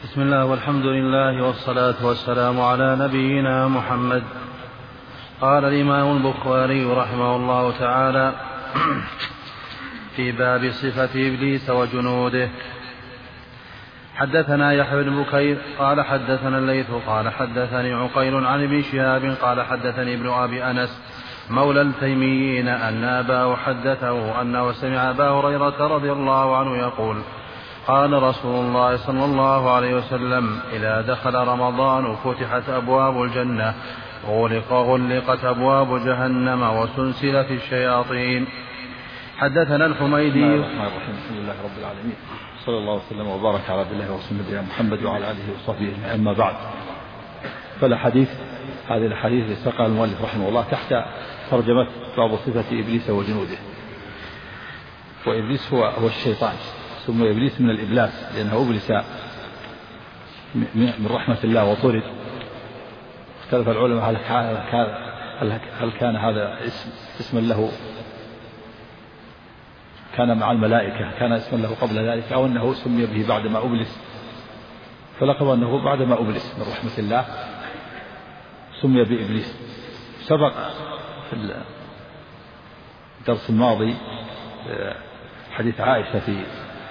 بسم الله والحمد لله والصلاة والسلام على نبينا محمد. قال الإمام البخاري رحمه الله تعالى في باب صفة إبليس وجنوده. حدثنا يحيى بن بكير قال حدثنا الليث قال حدثني عقيل عن ابن شهاب قال حدثني ابن أبي أنس مولى التيميين أن أباه حدثه أنه سمع أبا هريرة رضي الله عنه يقول قال رسول الله صلى الله عليه وسلم إذا دخل رمضان فتحت أبواب الجنة غلقت أبواب جهنم وسلسلت الشياطين. حدثنا الحميدي. الحمد لله رب العالمين صلى الله وسلم وبارك على عبد الله ورسوله نبينا محمد وعلى آله وصحبه أجمعين. أما بعد، فالحديث هذه الحديث ساقها المؤلف رحمه الله تحت ترجمة باب صفة إبليس وجنوده. وإبليس هو الشيطان، ثم إبليس من الإبلاس لأنه أبلس من رحمة الله وطرد. اختلف العلماء هل كان هذا اسما له كان مع الملائكة، كان اسما له قبل ذلك، أو أنه سمي به بعدما أبلس. فلقب أنه بعدما أبلس من رحمة الله سمي بإبليس. سبق في الدرس الماضي حديث عائشة في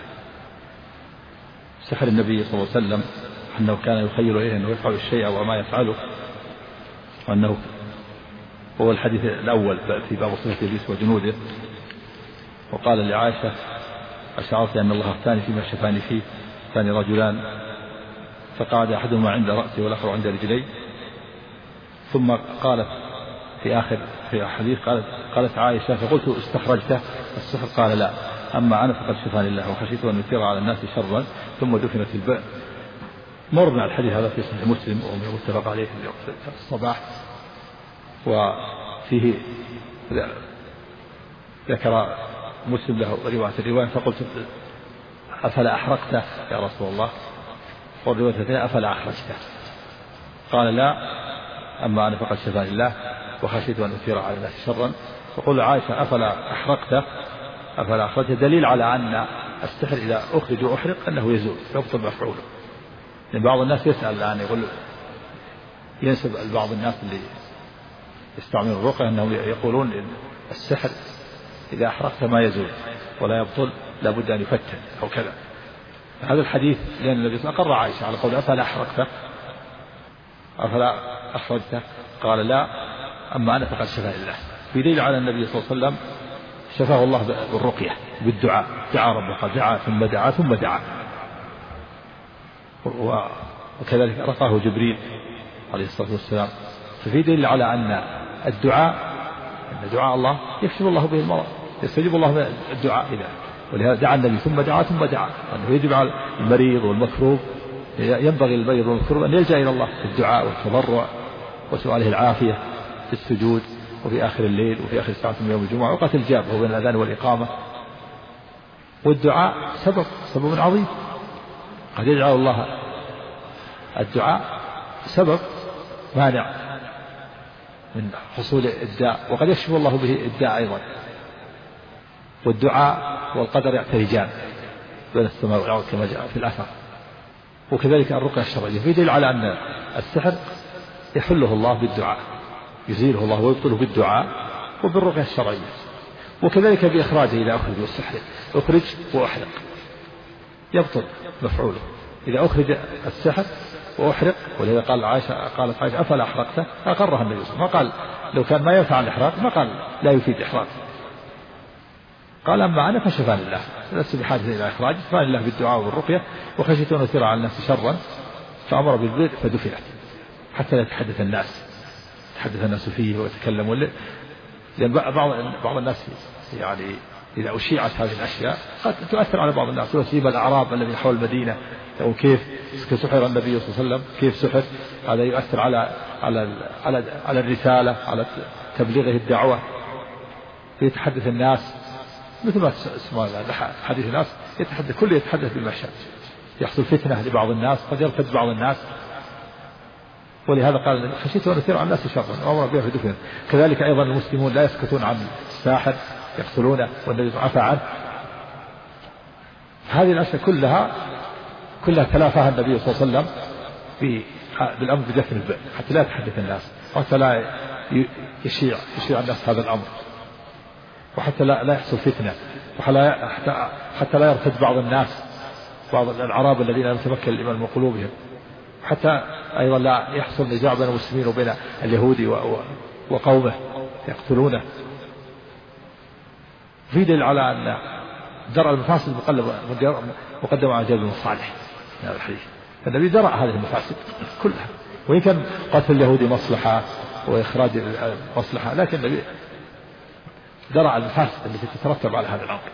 سحر النبي صلى الله عليه وسلم أنه كان يخيل إليه أنه يفعل الشيء وما يفعله، وأنه هو الحديث الأول في باب صفة إبليس وجنوده. وقال لعائشة أشعرت أن الله اختاني فيما شفاني فيه، ثاني رجلان فقعد أحدهما عند رأسي والآخر عند رجلي. ثم قالت في حديث قالت عائشة فقلت استخرجته السحر؟ قال لا، أما أنا فقد شفاني الله وخشيت أن يثير على الناس شرا. ثم دفنت البئر. مرنا الحديث هذا في صحيح مسلم وهو متفق عليه في الصباح، وفيه ذكر مسلم له رواية فقلت أفلا أحرقته يا رسول الله، والرواية الثانية أفلا أخرجته؟ قال لا، أما أنا فقد شفاني الله وخشيت أن أثير على الناس شرا. فقل عائشة أفلا أخرجته دليل على أن السحر إذا أخرج وأحرق أنه يزول يبطل مفعوله. لأن بعض الناس يسأل الآن يقول ينسب بعض الناس اللي يستعملون الرقية أنهم يقولون إن السحر إذا أحرقت ما يزول ولا يبطل، لابد أن يفتن أو كذا. هذا الحديث لأن النبي صلى الله عليه وسلم أقر عائشة على قول أفلا أخرجته؟ قال لا، أما أنا فقد شفاني الله. في دليل على النبي صلى الله عليه وسلم شفاه الله بالرقية بالدعاء، دعا ربه قال دعا ثم دعا. وكذلك رقاه جبريل عليه الصلاة والسلام. ففي دليل على أن دعاء الله يكشف الله به المرض، يستجيب الله الدعاء إذا. ولهذا دعا النبي ثم دعا أنه يجب على المريض والمكروب، ينبغي للمريض والمكروب أن يلجأ إلى الله في الدعاء والتضرع وسؤاله العافية في السجود وفي آخر الليل وفي آخر ساعة من يوم الجمعة وقت الجابة وبين الأذان والإقامة. والدعاء سبب عظيم، قد يجعل الله الدعاء سبب مانع من حصول الداء، وقد يكشف الله به الداء أيضا. والدعاء والقدر يعترجان بين السماء والأرض كما جاء في الأثر. وكذلك الرقية الشرعية في دليل على أن السحر يحله الله بالدعاء، يزيله الله ويبطله بالدعاء وبالرقية الشرعية. وكذلك بإخراجه إذا أخرج والسحر أخرج وأحرق يبطل مفعوله. إذا أخرج السحر وأحرق، ولذا قالت عائشة أفلا أحرقته؟ أقرها النبي صلى الله عليه وسلم، ما قال لو كان ما ينفع الإحراق، ما قال لا يفيد إحراق، قال أما أنا فشفاني الله، لست بحاجة إلى إخراج، شفاني الله بالدعاء والرقية وخشيت أن أثير على الناس شرا فأمر بالبئر فدفنت حتى لا يتحدث الناس فيه ويتكلموا. لأن بعض الناس يعني إذا أشيعت هذه الأشياء قد تؤثر على بعض الناس، وسيب الأعراب الذين حول المدينة وكيف سحر النبي صلى الله عليه وسلم، كيف سحر، هذا يؤثر على الرسالة، على تبليغه الدعوة. يتحدث الناس مثل ما اسمه حديث الناس، كل يتحدث بما شاء، يحصل فتنة لبعض الناس، قد يرتد بعض الناس. ولهذا قال خشيت أن أثير على الناس شرا وأمر بها فدفن. كذلك أيضا المسلمون لا يسكتون عن الساحر، يقتلونه والنبي عفى عنه. هذه الأشياء كلها كلها تلافاها النبي صلى الله عليه وسلم بالأمر بدفن البئر حتى لا يتحدث الناس، وحتى لا يشيع الناس هذا الأمر، وحتى لا يحصل فتنة، حتى لا يرتد بعض الناس، بعض الأعراب الذين لم يتمكن الإيمان من قلوبهم، حتى أيضا لا يحصل نزاع بين المسلمين وبين اليهود وقومه يقتلونه. في دليل على أن درء المفاسد مقدم على جلب المصالح في هذا الحديث. فالنبي درء هذه المفاسد كلها، وإن كان قتل اليهودي مصلحة وإخراج مصلحة، لكن النبي درء المفاسد التي تترتب على هذا الأمر.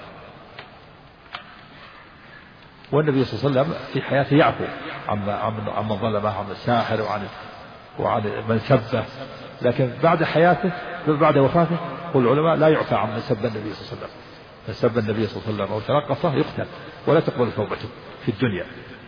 والنبي صلى الله عليه وسلم في حياته يعفو عمن ظلمه، عن الساحر وعن من سبه، لكن بعد وفاته يقول العلماء لا يعفى عن من سب النبي صلى الله عليه وسلم. من سب النبي صلى الله عليه وسلم أو تنقصه يقتل ولا تقبل توبته في الدنيا.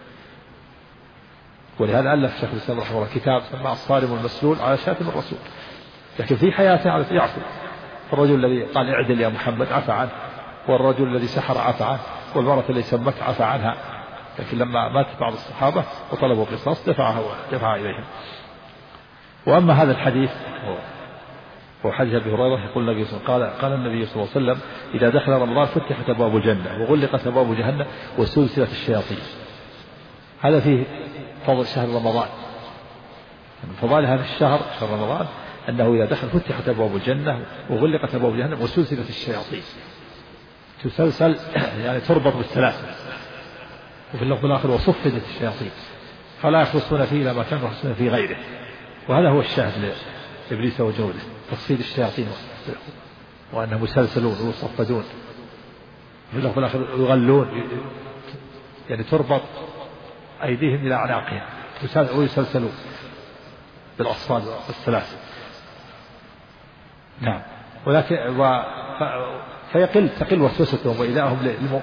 ولهذا ألف شيخ الإسلام رحمه الله كتاب سماه الصارم المسلول على شاتم الرسول، لكن في حياته يعفو. الرجل الذي قال اعدل يا محمد عفى عنه، والرجل الذي سحر عفى عنه، والمرأة التي سمت عفى عنها، لكن لما مات بعض الصحابة وطلبوا قصاص دفعها إليهم. وأما هذا الحديث هو حديث أبي هريرة يقول النبي قال النبي صلى الله عليه وسلم إذا دخل رمضان فتحت أبواب الجنة وغلقت أبواب جهنم وسلسلة الشياطين. هذا فيه فضل شهر رمضان، من فضائل هذا الشهر شهر رمضان أنه إذا دخل فتحت أبواب الجنة وغلقت أبواب جهنم وسلسلة الشياطين، تسلسل يعني تربط بالسلاسل. وفي اللفظ الآخر وصفدت الشياطين فلا يخلصون فيه إلا ما كانوا يخلصون في غيره. وهذا هو الشاهد لإبليس وجنوده، تصفيد الشياطين وأنهم يسلسلون ويصفدون. في اللفظ الآخر يغلون، يعني تربط أيديهم إلى أعناقهم ويسلسلون بالأصفاد والسلاسل. نعم. ولكن تقل وسوستهم وإيذائهم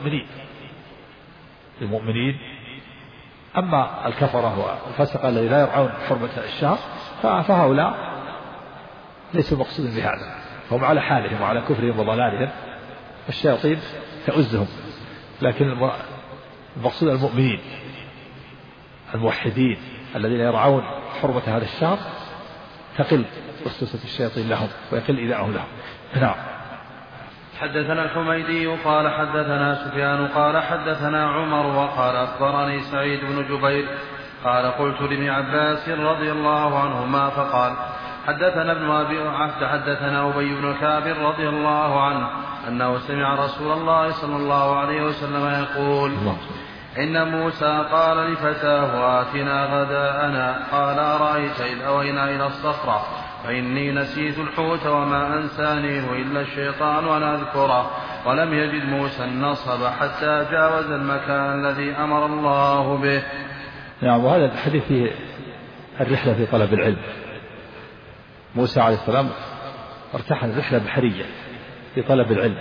للمؤمنين. أما الكفرة والفسقة الذين لا يرعون حرمة الشهر فهؤلاء ليسوا مقصودين بهذا، هم على حالهم وعلى كفرهم وضلالهم، الشياطين تؤزهم. لكن المقصود المؤمنين الموحدين الذين يرعون حرمة هذا الشهر تقل وسوسة الشياطين لهم ويقل إيذائهم لهم. نعم. حدثنا الحميدي قال حدثنا سفيان قال حدثنا عمر وقال أخبرني سعيد بن جبير قال قلت لابن عباس رضي الله عنهما فقال حدثنا ابن أبي عبد حدثنا أبي بن كعب رضي الله عنه أنه سمع رسول الله صلى الله عليه وسلم يقول إن موسى قال لفتاه آتنا غداءنا قال أرأيت إذ أوينا إلى الصخرة فإني نسيت الحوت وما أنسانيه إلا الشيطان أن أذكره ولم يجد موسى النصب حتى جاوز المكان الذي أمر الله به. نعم. وهذا الحديث فيه الرحلة في طلب العلم. موسى عليه السلام ارتحل رحلة بحرية في طلب العلم،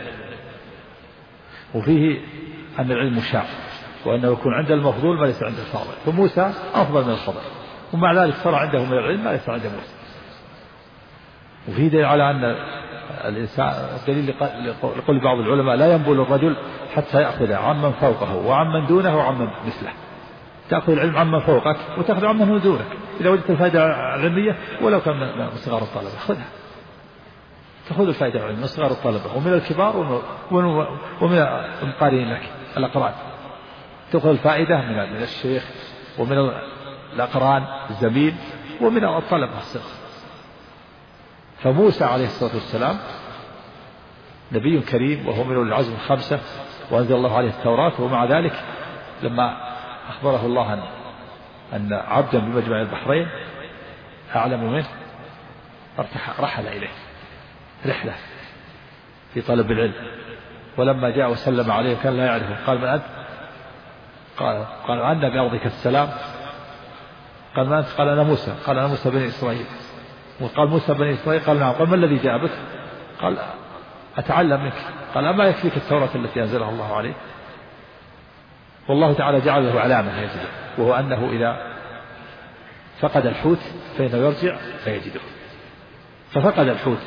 وفيه أن العلم شاق وأنه يكون عند المفضول ما ليس عند الفاضل، فموسى أفضل من الفضل، ومع ذلك صار عنده من العلم ما ليس عند موسى. وفي دليل على أن الإنسان دليل لقول بعض العلماء لا ينبل الرجل حتى يأخذ عمن فوقه وعمن دونه وعمن مثله. تأخذ العلم عمن فوقك وتأخذ عمن دونك، إذا وجدت الفائدة العلمية ولو كان من صغار الطلبة خذها، تأخذ الفائدة العلمية من صغار الطلبة ومن الكبار ومن المقارنين لك الأقران، تأخذ الفائدة من الشيخ ومن الأقران الزميل ومن الطلبة الصغار. فموسى عليه الصلاة والسلام نبي كريم وهو من العزم الخمسة وأنزل الله عليه التوراة، ومع ذلك لما أخبره الله أن عبدا بمجمع البحرين أعلم منه رحل إليه رحلة في طلب العلم. ولما جاء وسلم عليه كان لا يعرفه، قال من أنت؟ قال عنا بأرضك السلام. قال من أنت؟ قال أنا موسى. قال أنا موسى بني إسرائيل. وقال موسى بني إسرائيل. قال نعم. قال ما الذي جاء بك؟ قال أتعلم منك. قال أما يكفيك التوراة التي أنزلها الله عليه؟ والله تعالى جعل له علامة يجده، وهو أنه إذا فقد الحوت فإنه يرجع فيجده، ففقد الحوت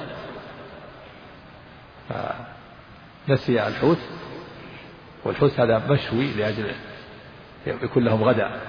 نسي الحوت، والحوت هذا مشوي لأجل يكون لهم غدا.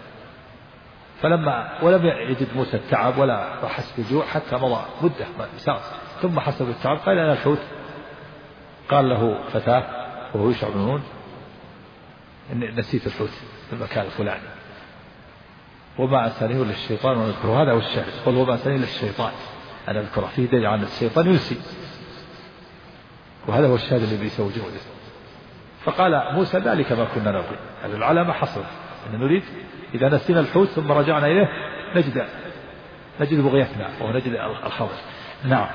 ولم يجد موسى التعب ولا حس بالجوع حتى مضى مدة ثم حس بالتعب قال أنا الحوت. قال له فتاه وهو يشعر بنون نسيت الحوت في المكان الفلاني وما أنسانيه إلا الشيطان ونذكره. هذا هو الشاهد. قل وما أنسانيه إلا الشيطان أنا أذكره. فيه دليل عن الشيطان ينسي وهذا هو الشاهد اللي بيسوي جهده. فقال موسى ذلك ما كنا نبغي. هذا العلامة حصر أن نريد إذا نسينا الحوت ثم رجعنا إليه نجد بغيتنا ونجد الخبر. نعم.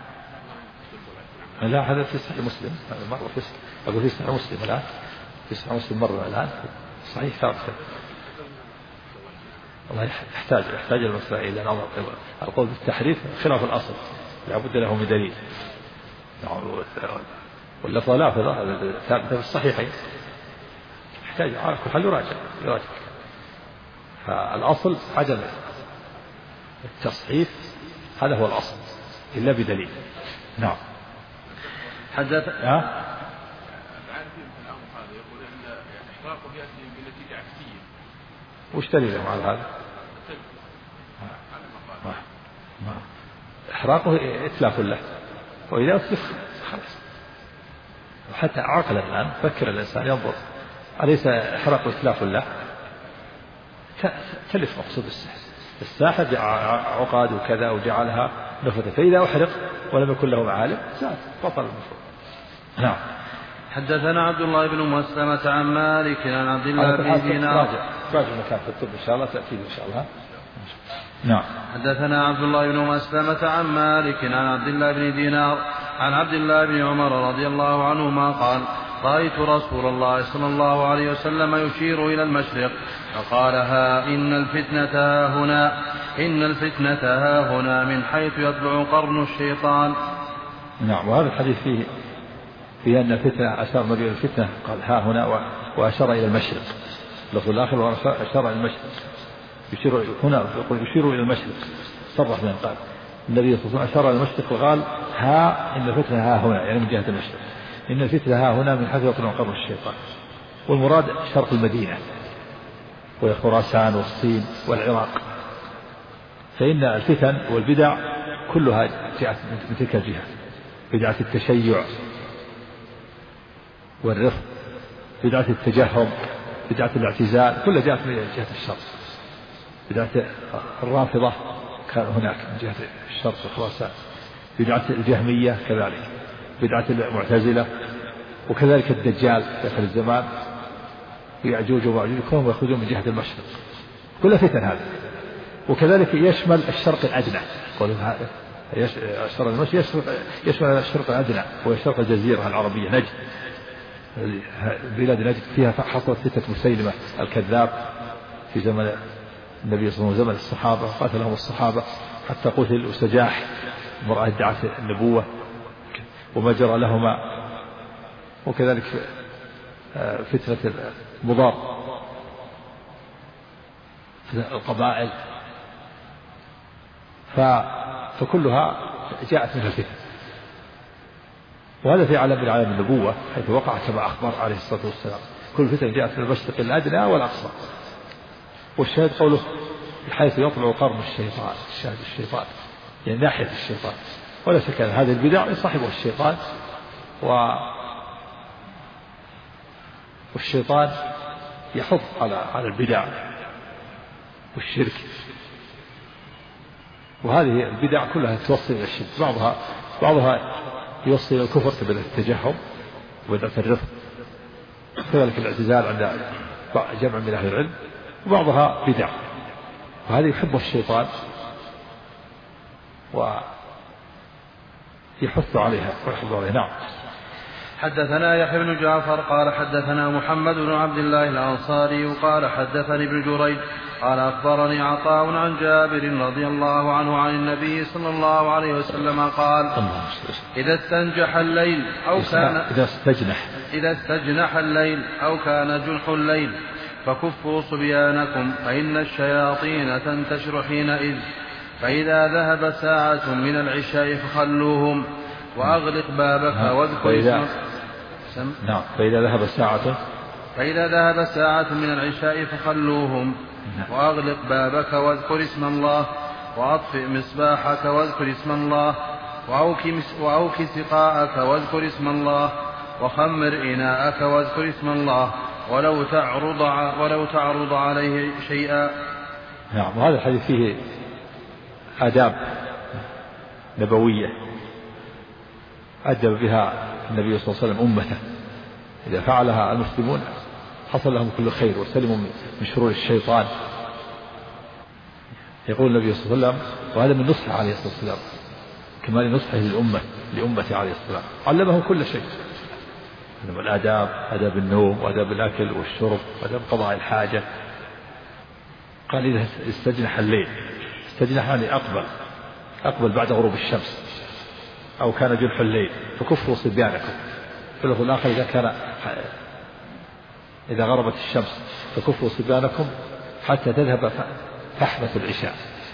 لا هذا في صحيح مسلم. هذا مرة أقول في صحيح مسلم الآن في صحيح مسلم مرة الآن صحيح ثابت. والله يحتاج المسألة إلى نظر. القول بالتحريف خلاف الأصل لا بد له من دليل. واللفظ لافظة ثابتة في الصحيحين يحتاج على كل حال يراجع. فالأصل عدم التصحيف هذا هو الأصل إلا بدليل. نعم. حدث وش دليلهم على هذا؟ إحراقه إتلاف له وإذا أتلف خلاص. وحتى عقلا الآن فكر الإنسان ينظر أليس إحراق إتلاف له؟ تلف مقصود الساحر عقاد وكذا وجعلها نفذة فإذا أحرق ولم يكن له معالم زاد بطل المفروض. نعم. حدثنا عبد الله بن مسلمة عن مالك عن عبد الله بن دينار. راجع مكان في الطب إن شاء الله تأتي إن شاء الله. نعم. حدثنا عبد الله بن مسلمة عن مالك عن عبد الله بن دينار عن عبد الله بن عمر رضي الله عنهما قال رأيت رسول الله صلى الله عليه وسلم يشير إلى المشرق فقال إن الفتنة ها هنا من حيث يطلع قرن الشيطان. نعم. وهذا الحديث فيه أن الفتنة أشار النبي إلى الفتنة قال ها هنا وأشار إلى المشرق. اللفظ الآخر وأشار إلى المشرق يشير إلى المشرق صرح بأن قال النبي صلى الله عليه وسلم أشار إلى المشرق وقال إن الفتنة ها هنا يعني من جهة المشرق. إن الفتنة ها هنا من حيث يطلع قرن الشيطان. والمراد شرق المدينة وهي خراسان والصين والعراق. فإن الفتن والبدع كلها جاءت من تلك الجهة. بدعة التشيع والرفض بدعة التجهم بدعة الاعتزال كلها جاءت من جهة الشرق. بدعة الرافضة كان هناك من جهة الشرق وخراسان. بدعة الجهمية كذلك. بدعة المعتزلة وكذلك الدجال في آخر الزمان ويأجوج ومأجوج كلهم يخرجون من جهة المشرق. كل فتن هذا. وكذلك يشمل الشرق الأدنى. يشمل الشرق الأدنى وهي شرق الجزيرة العربية نجد. بلاد نجد فيها حصلت فتنة مسيلمة الكذاب في زمن النبي صلى الله عليه وسلم. زمن الصحابة قاتلهم الصحابة حتى قتل وسجاح امرأة ادعت النبوة وما جرى لهما. وكذلك فتنة المضار القبائل فكلها جاءت من الفتن. وهذا في عالم من عالم النبوة حيث وقع كما أخبر عليه الصلاة والسلام. كل فتن جاءت من المشرق الأدنى والأقصى. والشاهد قوله حيث يطلع قرن الشيطان. الشاهد الشيطان يعني ناحية الشيطان. ولا شك أن هذه البدع يصاحبها الشيطان والشيطان يحض على البدع والشرك. وهذه البدع كلها توصل إلى الشرك. بعضها يوصل إلى الكفر كبدعة التجهم وبدعة الرفض كذلك الاعتزال عند جمع من أهل العلم. وبعضها بدع وهذه يحبها الشيطان ويحث عليها ويحض عليها. نعم. حدثنا يحيى بن جعفر قال حدثنا محمد بن عبد الله الأنصاري قال حدثني ابن جريج قال أخبرني عطاء عن جابر رضي الله عنه عن النبي صلى الله عليه وسلم قال إذا استنجح الليل أو كان إذا استجنح الليل أو كان جنح الليل فكفوا صبيانكم فإن الشياطين تنتشر حينئذ فإذا ذهب ساعة من العشاء فخلوهم وأغلق بابك واذكر اسمك. نعم. فإذا ذهب ساعة فإذا ذهب ساعة من العشاء فخلوهم، وأغلق بابك واذكر اسم الله، وأطفئ مصباحك واذكر اسم الله، وأوك سقاءك واذكر اسم الله، وخمر إناءك واذكر اسم الله، ولو تعرض عليه شيئا. نعم. وهذا الحديث فيه آداب نبوية أدب بها النبي صلى الله عليه وسلم أمته، إذا فعلها المسلمون حصل لهم كل خير وسلموا من شرور الشيطان. يقول النبي صلى الله عليه وسلم، وهذا من نصحه عليه الصلاة والسلام، كمال نصحه لأمته عليه الصلاة والسلام، علمهم كل شيء، الآداب، آداب النوم وآداب الأكل والشرب وآداب قضاء الحاجة. قال إذا استجنح الليل، استجنح يعني أقبل بعد غروب الشمس، أو كان جنح الليل فكفوا صبيانكم. في اللفظ الآخر إذا غربت الشمس فكفوا صبيانكم حتى تذهب فحمة العشاء.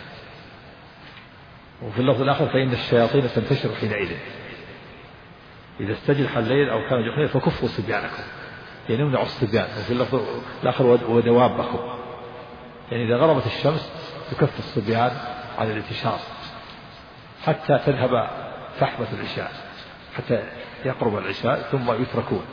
وفي اللفظ الآخر فإن الشياطين تنتشر حينئذ. إذا استجنح الليل أو كان جنح الليل فكفوا صبيانكم، يعني امنعوا الصبيان. وفي اللفظ الآخر ودوابكم، يعني إذا غربت الشمس تكف الصبيان عن الانتشار حتى تذهب فحمة العشاء، حتى يقرب العشاء ثم يتركون.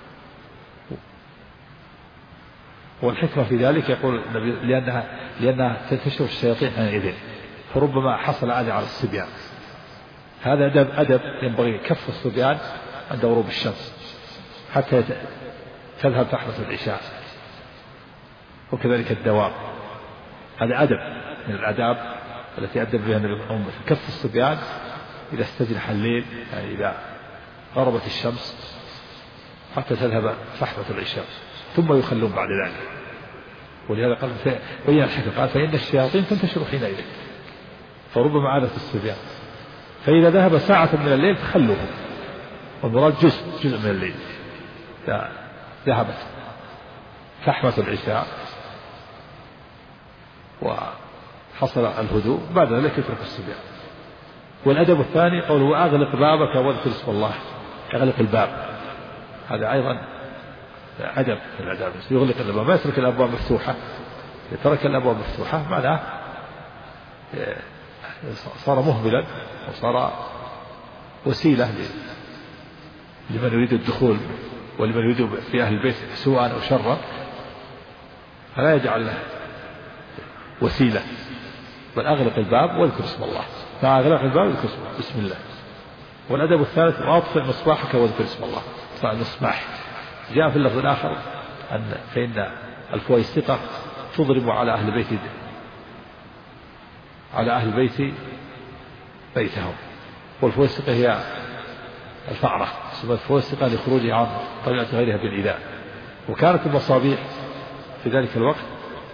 والحكمة في ذلك يقول النبي لأنها تنتشر الشياطين حينئذ، فربما حصل أذى على الصبيان. هذا أدب ينبغي كف الصبيان عند غروب الشمس حتى تذهب فحمة العشاء، وكذلك الدواب. هذا أدب من الآداب التي أدب بها النبي الأمة، كف الصبيان إذا استجنح الليل، يعني إذا غربت الشمس حتى تذهب فحمة العشاء، ثم يخلون بعد ذلك. ولهذا قال بين الحكم، قال فإن الشياطين تنتشر حينئذ، فربما عادت الصبيان. فإذا ذهب ساعة من الليل فخلوهم، والمراد جزء من الليل. ذهبت فحمة العشاء وحصل الهدوء، بعد ذلك يترك الصبيان. والأدب الثاني قوله أغلق بابك واذكر اسم الله، أغلق الباب. هذا أيضا أدب من الآداب، يغلق الباب، ما يترك الأبواب مفتوحة. إذا ترك الأبواب مفتوحة معناه صار مهملا، وصار وسيلة لمن يريد الدخول ولمن يريد في أهل البيت سوءا أو شرا، فلا يجعل له وسيلة، بل أغلق الباب واذكر اسم الله. فأغلق الباب واذكر بسم الله. والأدب الثالث وأطفئ مصباحك واذكر اسم الله. فالمصباح جاء في اللفظ الآخر فإن الفويسقة تضرب على أهل البيت بيتهم. والفويسقة هي الفأرة، سمت فويسقة لخروجها عن طبيعة غيرها بالإيذاء. وكانت المصابيح في ذلك الوقت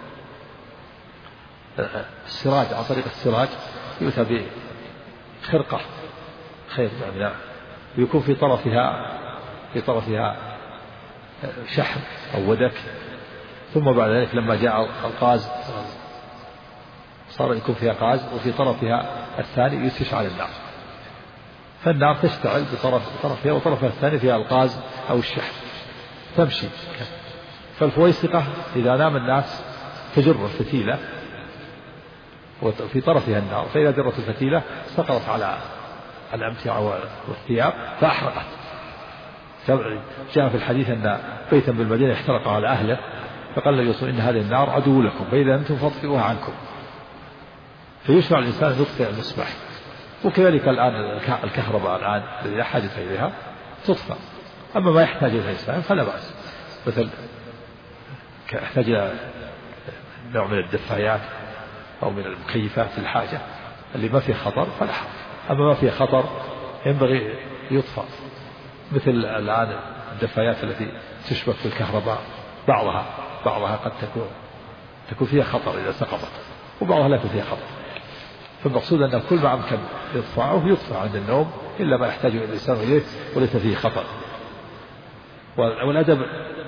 السراج، عن طريق السراج يؤتى بخرقة خير يعني، ويكون في طرفها شحم أو ودك. ثم بعد ذلك لما جاء القاز صار يكون فيها قاز، وفي طرفها الثاني يشعل النار، فالنار تشتعل بطرفها، وطرفها الثاني فيها القاز أو الشحم تمشي. فالفويسقة إذا نام الناس تجر الفتيلة وفي طرفها النار، فإذا جرت الفتيلة سقطت على الأمتعة والثياب فأحرقت. جاء في الحديث أن بيتا بالمدينة احترق على أهله، فقال النبي صلى الله عليه وسلم إن هذه النار عدو لكم، فإذا أنتم فاطفئوها عنكم. فيشرع الإنسان أن يطفئ المصباح. وكذلك الآن الكهرباء الآن الذي لا حاجة إليها تطفأ. أما ما يحتاج إليه الإنسان فلا بأس، مثل يحتاج إلى نوع من الدفايات أو من المكيفات الحاجة اللي ما فيه خطر فلا حرج. أما ما فيه خطر ينبغي يطفأ، مثل الآن الدفايات التي تشبك في الكهرباء، بعضها قد تكون فيها خطر إذا سقطت، وبعضها لا يكون فيها خطر. فالمقصود أن كل ما أمكن يطفع عند النوم إلا ما يحتاج الإنسان إليه وليس فيه خطر. والأدب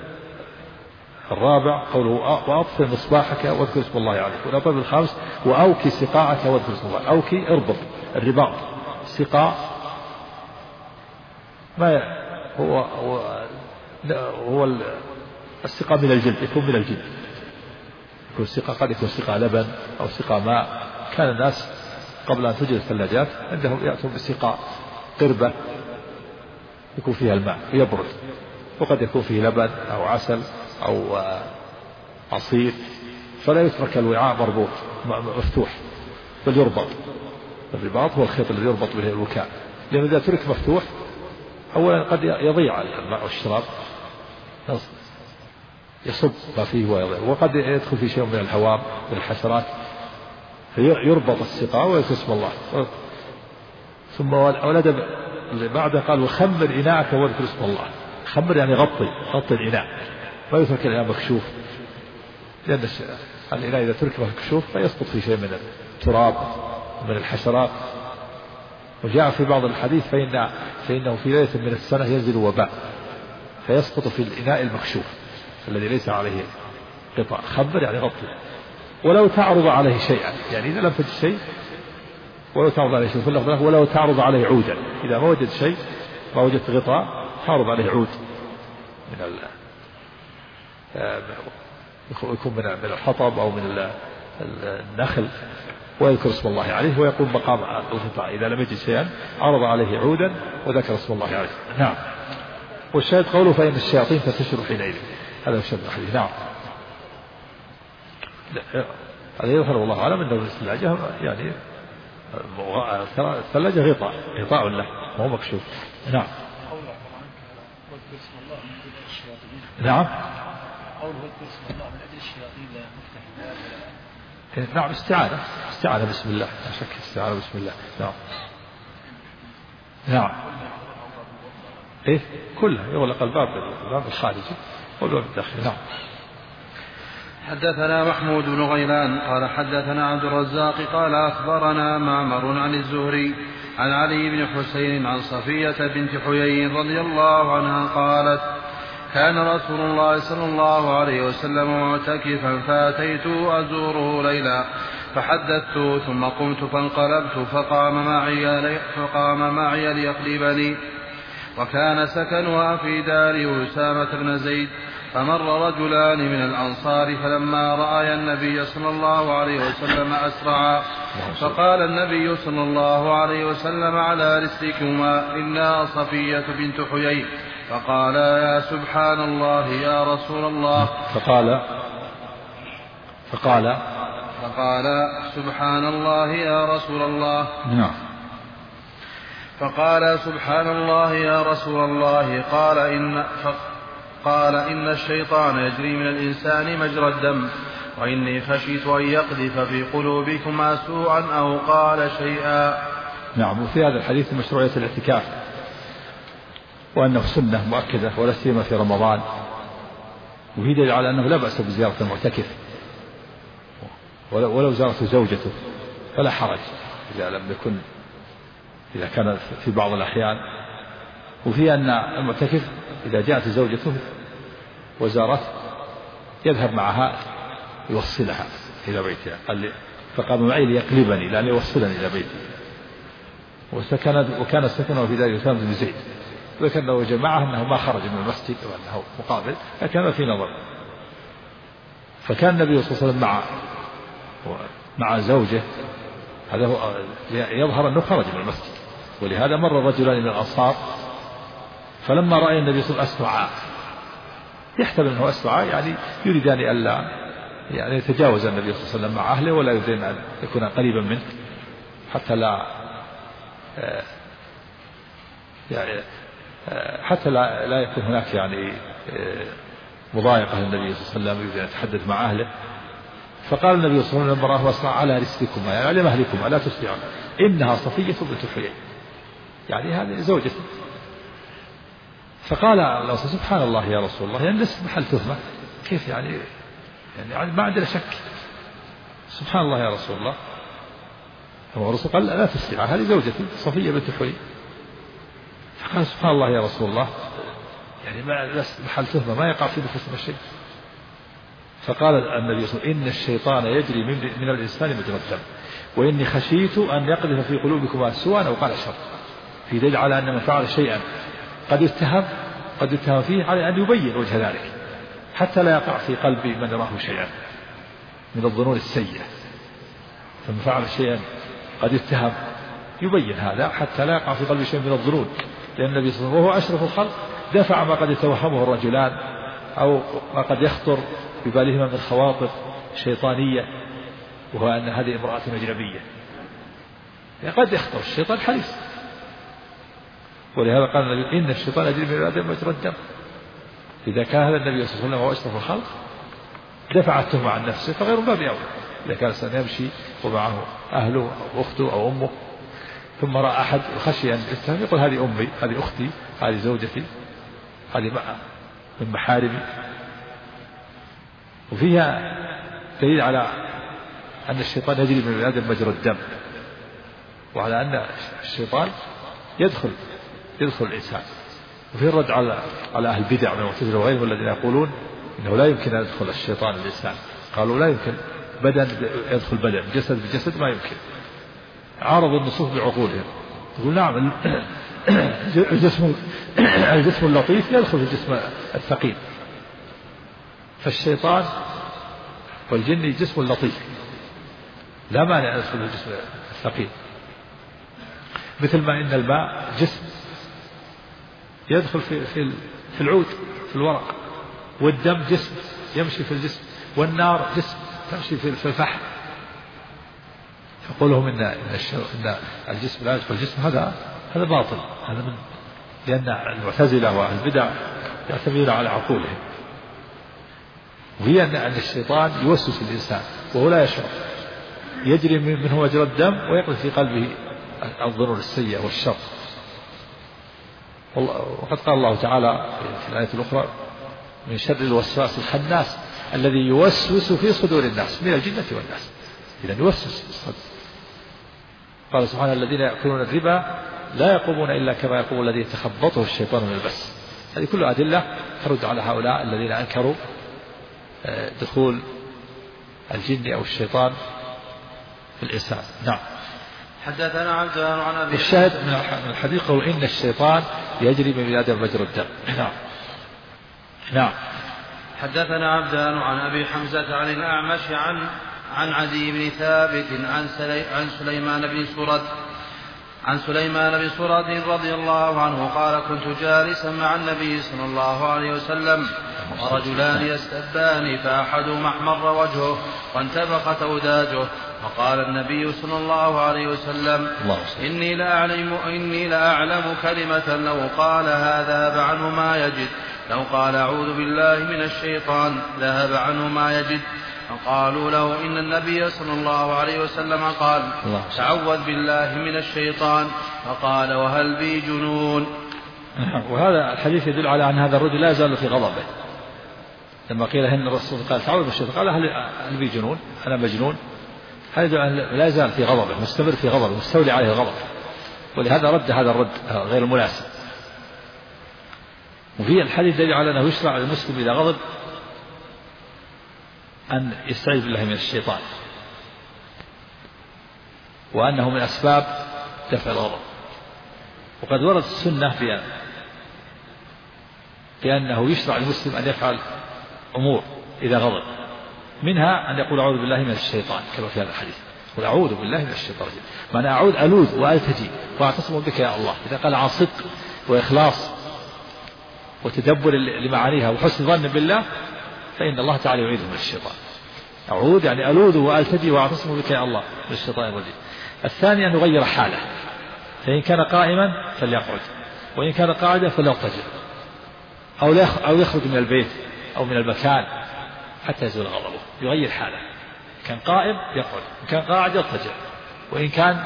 الرابع قوله وأطفئ مصباحك واذكر اسم الله عليه. والأدب الخامس وأوكي سقاءك واذكر اسم الله. أوكي اربط، الرباط. سقاء ما هو السقاء من الجلد، يكون من الجلد، يكون السقاء قد يكون سقاء لبن أو سقاء ماء. كان الناس قبل أن توجد الثلاجات عندهم يأتون بسقاء قربة يكون فيها الماء ويبرد، وقد يكون فيه لبن أو عسل أو عصير، فلا يترك الوعاء مربوط مفتوح بل يربط. الرباط هو الخيط الذي يربط به الوكاء، لأنه إذا ترك مفتوح أولا قد يضيع الماء والشراب، يصب ما فيه ويضيع، وقد يدخل في شيء من الهوام من الحشرات، فيربط السقاء ويذكر اسم الله. ثم ولد بعد قال وخمر إناءك واذكر اسم الله. خمر يعني غطي الإناء، ما يترك الإناء مكشوف، لأن الإناء إذا ترك مكشوف فيسقط في شيء من التراب ومن الحشرات. وجاء في بعض الحديث فإنه في ليلة من السنة ينزل وباء فيسقط في الإناء المكشوف الذي ليس عليه قطع. خبر يعني غطي. ولو تعرض عليه شيئا، يعني إذا لم تجد شيء ولو تعرض عليه شيء، ولو تعرض عليه عودا، إذا ما وجد شيء ما وجدت غطاء تعرض عليه عود من يكون من الحطب أو من النخل، ويذكر اسم الله عليه ويقوم مقام الغطاء. إذا لم يجد شيئا عرض عليه عودا وذكر اسم الله عليه. نعم. والشاهد قوله فإن الشياطين تنتشر حينئذ، هذا هو الشاهد الحديث. نعم. هذا يظهر والله أعلم أنه الثلاجة يعني الثلاجة غطاء له وهو مكشوف. نعم. نعم. نعم. استعانة بسم الله، لا شك استعانة بسم الله. نعم. نعم. إيه كلها يغلق الباب الخارجي والباب الداخلي. نعم. حدثنا محمود بن غيلان قال حدثنا عبد الرزاق قال أخبرنا معمر عن الزهري عن علي بن حسين عن صفية بنت حيي رضي الله عنها قالت كان رسول الله صلى الله عليه وسلم معتكفا فأتيت أزوره ليلا فحدثته ثم قمت فانقلبت فقام معي ليقلبني، وكان سكنها في دار أسامة بن زيد. فمر رجلان من الأنصار فلما رأى النبي صلى الله عليه وسلم أسرعا، فقال النبي صلى الله عليه وسلم على رسلكما إنها صفية بنت حيي. فقال يا سبحان الله يا رسول الله. فقال سبحان الله يا رسول الله. نعم. فقال سبحان الله يا رسول الله. قال إن الشيطان يجري من الإنسان مجرى الدم، وإني خشيت أن يقذف في قلوبكما سوءا أو قال شيئا. نعم. وفي هذا الحديث مشروعية الاعتكاف، وأنه سنة مؤكدة ولا سيما في رمضان، وهي دليل على أنه لا بأس بزيارة المعتكف ولو زارته زوجته فلا حرج إذا كان في بعض الأحيان. وفي أن المعتكف إذا جاءت زوجته وزارته يذهب معها يوصلها إلى بيتها. فقام معي ليقلبني لأن يوصلني إلى بيتي. وكان سكنه في دار أسامة بن زيد، وكان لو جماعة أنه ما خرج من المسجد وأنه مقابل، لكن في نظر. فكان النبي صلى الله عليه وسلم مع زوجه، هذا هو يظهر أنه خرج من المسجد. ولهذا مر رجلان من الأنصار فلما رأى النبي صلى الله عليه وسلم أسرعا، يحتمل أنه أسرعا يعني يريدان ألا يعني يتجاوز النبي صلى الله عليه وسلم مع أهله ولا يريدان أن يكون قريبا منه حتى لا يكون هناك يعني مضايقة للنبي صلى الله عليه وسلم، يريد أن يتحدث مع أهله. فقال النبي صلى الله عليه وسلم لما رآه أسرع على رسلكما، يعني على مهلكما لا تسرعون، إنها صفية بنت حيي، يعني هذه زوجته. فقال الله سبحان الله يا رسول الله، يعني لست محل تهمة، كيف يعني ما عندنا شك، سبحان الله يا رسول الله. الرسول قال لا تسرع، هذه زوجتي صفية بنت حيي. فقال سبحان الله يا رسول الله، يعني ما لست محل تهمة، ما يقع في نفوسنا شيء. فقال النبي صلى الله عليه وسلم إن الشيطان يجري من الإنسان مجرى الدم، وإني خشيت أن يقذف في قلوبكما سوءا أو قال شر. في دليل على أن من فعل شيئا قد يتهم فيه على أن يبين وجه ذلك حتى لا يقع في قلب من يراه شيئا من الظنون السيئة. ثم فعل شيئا قد يتهم يبين هذا حتى لا يقع في قلب شيء من الظنون، لأن النبي صلى الله عليه وسلم وهو أشرف الخلق دفع ما قد يتوهمه الرجلان أو ما قد يخطر ببالهما من خواطر شيطانية، وهو أن هذه امرأة أجنبية. يعني قد يخطر الشيطان حريص، ولهذا قال النبي إن الشيطان يجري من آدم مجرى الدم. إذا كان هذا النبي صلى الله عليه وسلم وهو أشرف الخلق دفع التهمة عن نفسه، فغير باب أولى. إذا كان سيمشي ومعه أهله أو أخته أو أمه ثم رأى أحد خشي أن يتهم يقول هذه أمي، هذه أختي، هذه زوجتي، هذه من محارمي. وفيها دليل على أن الشيطان يجري من آدم مجرى الدم، وعلى أن الشيطان يدخل الإنسان. وفي الرد على أهل البدع من المعتزلة وغيرهم الذين يقولون إنه لا يمكن أن يدخل الشيطان الإنسان. قالوا لا يمكن بدن يدخل بدن، جسد بجسد ما يمكن. عارضوا النصوص بعقولهم. يقول نعم الجسم اللطيف يدخل في الجسم الثقيل، فالشيطان والجن جسم لطيف لا مانع أن يدخل في الجسم الثقيل، مثل ما إن الماء جسم يدخل في العود في الورق، والدم جسم يمشي في الجسم، والنار جسم تمشي في الفحم. يقولهم إن الجسم لا يدخل الجسم، هذا باطل. هذا من لأن المعتزلة وأهل البدع يعتمدون على عقولهم، وهي أن الشيطان يوسوس الإنسان وهو لا يشعر، يجري منه مجرى الدم ويقذف في قلبه الظنون السيئة والشر. وقد قال الله تعالى في الآية الأخرى من شر الوسواس الخناس الذي يوسوس في صدور الناس من الجنة والناس. إذن يوسوس في الصدر. قال سبحانه الذين يأكلون الربا لا يقومون إلا كما يقوم الذي يتخبطه الشيطان من البس. هذه كلها أدلة ترد على هؤلاء الذين أنكروا دخول الجن أو الشيطان في الإنسان. نعم. حدثنا عبدان عن أبي الشاهد من الحديث قول إن الشيطان يجري من بلاد مجرى الدم. نعم. حدثنا عبدان عن أبي حمزة عن الأعمش عن عدي بن ثابت عن سليمان بن سرد رضي الله عنه قال كنت جالسا مع النبي صلى الله عليه وسلم ورجلان يستبان فأحدهما احمر وجهه وانتفخت أوداجه، فقال النبي صلى الله عليه وسلم إني لأعلم كلمة لو قال هذا عنه ما يجد، لو قال أعوذ بالله من الشيطان ذهب عنه ما يجد. فقالوا له إن النبي صلى الله عليه وسلم قال تعوذ بالله من الشيطان، فقال وهل بي جنون. وهذا الحديث يدل على أن هذا الرجل لا يزال في غضبه. لما قيل إن الرسول قال تعوذ بالشيطان قال هل بي جنون، أنا مجنون. هذا لا يزال في غضبه، مستمر في غضبه، مستولي عليه الغضب، ولهذا رد هذا الرد غير المناسب. وفي الحديث دليل على أنه يشرع للمسلم إذا غضب أن يستعيذ بالله من الشيطان، وأنه من أسباب دفع الغضب. وقد وردت السنة بأنه يشرع للمسلم أن يفعل أمور إذا غضب، منها أن يقول أعوذ بالله من الشيطان كما في هذا الحديث، قل أعوذ بالله من الشيطان الرجيم، معنى أعوذ ألوذ وألتجي وأعتصم بك يا الله. إذا قال عن صدق وإخلاص وتدبر لمعانيها وحسن ظن بالله فإن الله تعالى يعيذه من الشيطان. أعوذ يعني ألوذ وألتجي وأعتصم بك يا الله من الشيطان الرجيم. الثاني أن يغير حاله، فإن كان قائما فليقعد، وإن كان قاعدا فليضطجع، أو يخرج من البيت أو من المكان حتى يزول غضبه، يغير حاله. كان قائم يقعد، إن كان قاعد يضطجع، وإن كان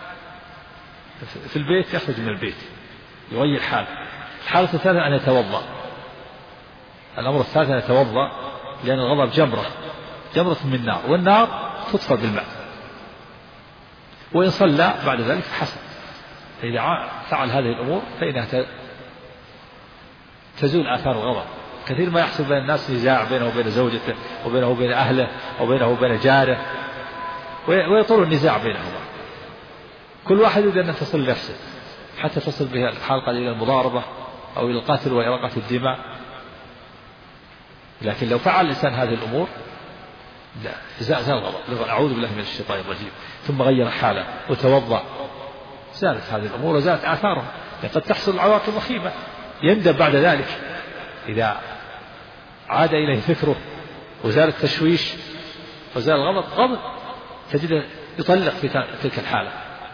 في البيت يخرج من البيت، يغير حاله. الحالة الثالثة أن يتوضأ. الأمر الثالث أن يتوضأ، لأن الغضب جمرة من نار، والنار تطفى بالماء. وإن صلى بعد ذلك حسن. فإذا فعل هذه الأمور فإنها تزول آثار الغضب. كثير ما يحصل بين الناس نزاع بينه وبين زوجته وبينه وبين أهله وبينه وبين جاره، ويطول النزاع بينهما. كل واحد يريد أن تصل نفسه حتى تصل به الحلقة إلى المضاربة أو إلى القتل وإراقة الدماء. لكن لو فعل الإنسان هذه الأمور لا زال الغضب، أعوذ بالله من الشيطان الرجيم، ثم غير حاله وتوضأ، زالت هذه الأمور وزالت آثارها. قد تحصل عواقب وخيمة، يندم بعد ذلك إذا عاد إليه فكره وزال التشويش وزال الغضب تجده يطلق في تلك الحالة،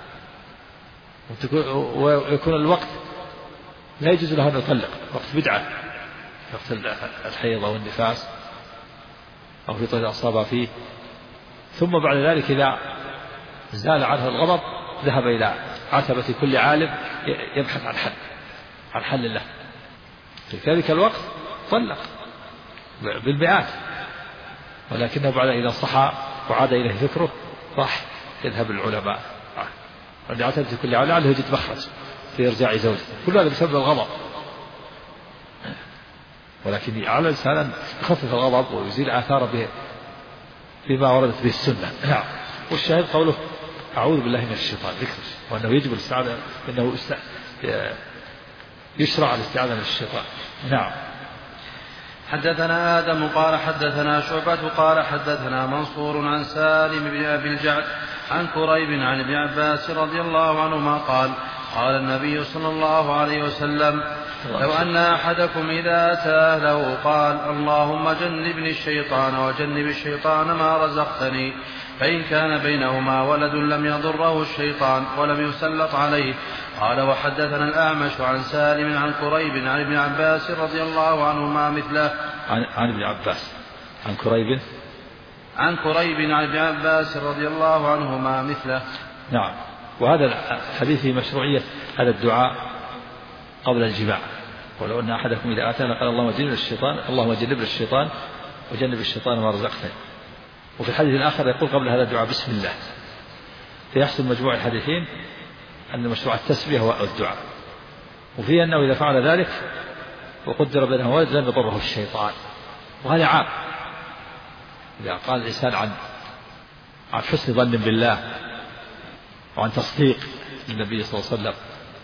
ويكون الوقت لا يجوز له أن يطلق، وقت بدعة، وقت الحيض أو النفاس أو في طهر أصابها فيه. ثم بعد ذلك إذا زال عنه الغضب ذهب إلى عتبة كل عالم يبحث عن حل له. في ذلك الوقت طلق بالمئات، ولكنه بعد إذا صحى وعاد إليه فكره راح يذهب للعلماء عند عتبة كل عالم لعله يجد مخرج في إرجاع زوجته. كل هذا بسبب الغضب، ولكن على الإنسان أن يخفف الغضب ويزيل آثاره بما وردت به السنة. نعم. والشاهد قوله أعوذ بالله من الشيطان، ذكر وأنه يجب الاستعاذة، إنه يشرع الاستعاذة من الشيطان. نعم. حدثنا آدم قال حدثنا شعبة قال حدثنا منصور عن سالم بن أبي الجعد عن كريب عن ابن عباس رضي الله عنهما قال قال النبي صلى الله عليه وسلم لو أن أحدكم إذا أتى أهله قال اللهم جنبني الشيطان وجنب الشيطان ما رزقتني، فإن كان بينهما ولد لم يضره الشيطان ولم يسلط عليه. قال وحدثنا الأعمش عن سالم عن كريب عن ابن عباس رضي الله عنهما مثله. عن ابن عباس عن كريب عن ابن عباس رضي الله عنهما مثله. نعم. وهذا الحديث في مشروعية هذا الدعاء قبل الجماع، ولو أن أحدكم إذا أتانا قال اللهم جنبنا الشيطان وجنب الشيطان ما رزقتني. وفي الحديث الآخر يقول قبل هذا الدعاء بسم الله. فيحصل مجموع الحديثين أن مشروع التسبيح والدعاء، وفيه أنه إذا فعل ذلك وقدر بينه ولد لم يضره الشيطان. وهذا عام إذا قال الإنسان عن حسن ظن بالله وعن تصديق النبي صلى الله عليه وسلم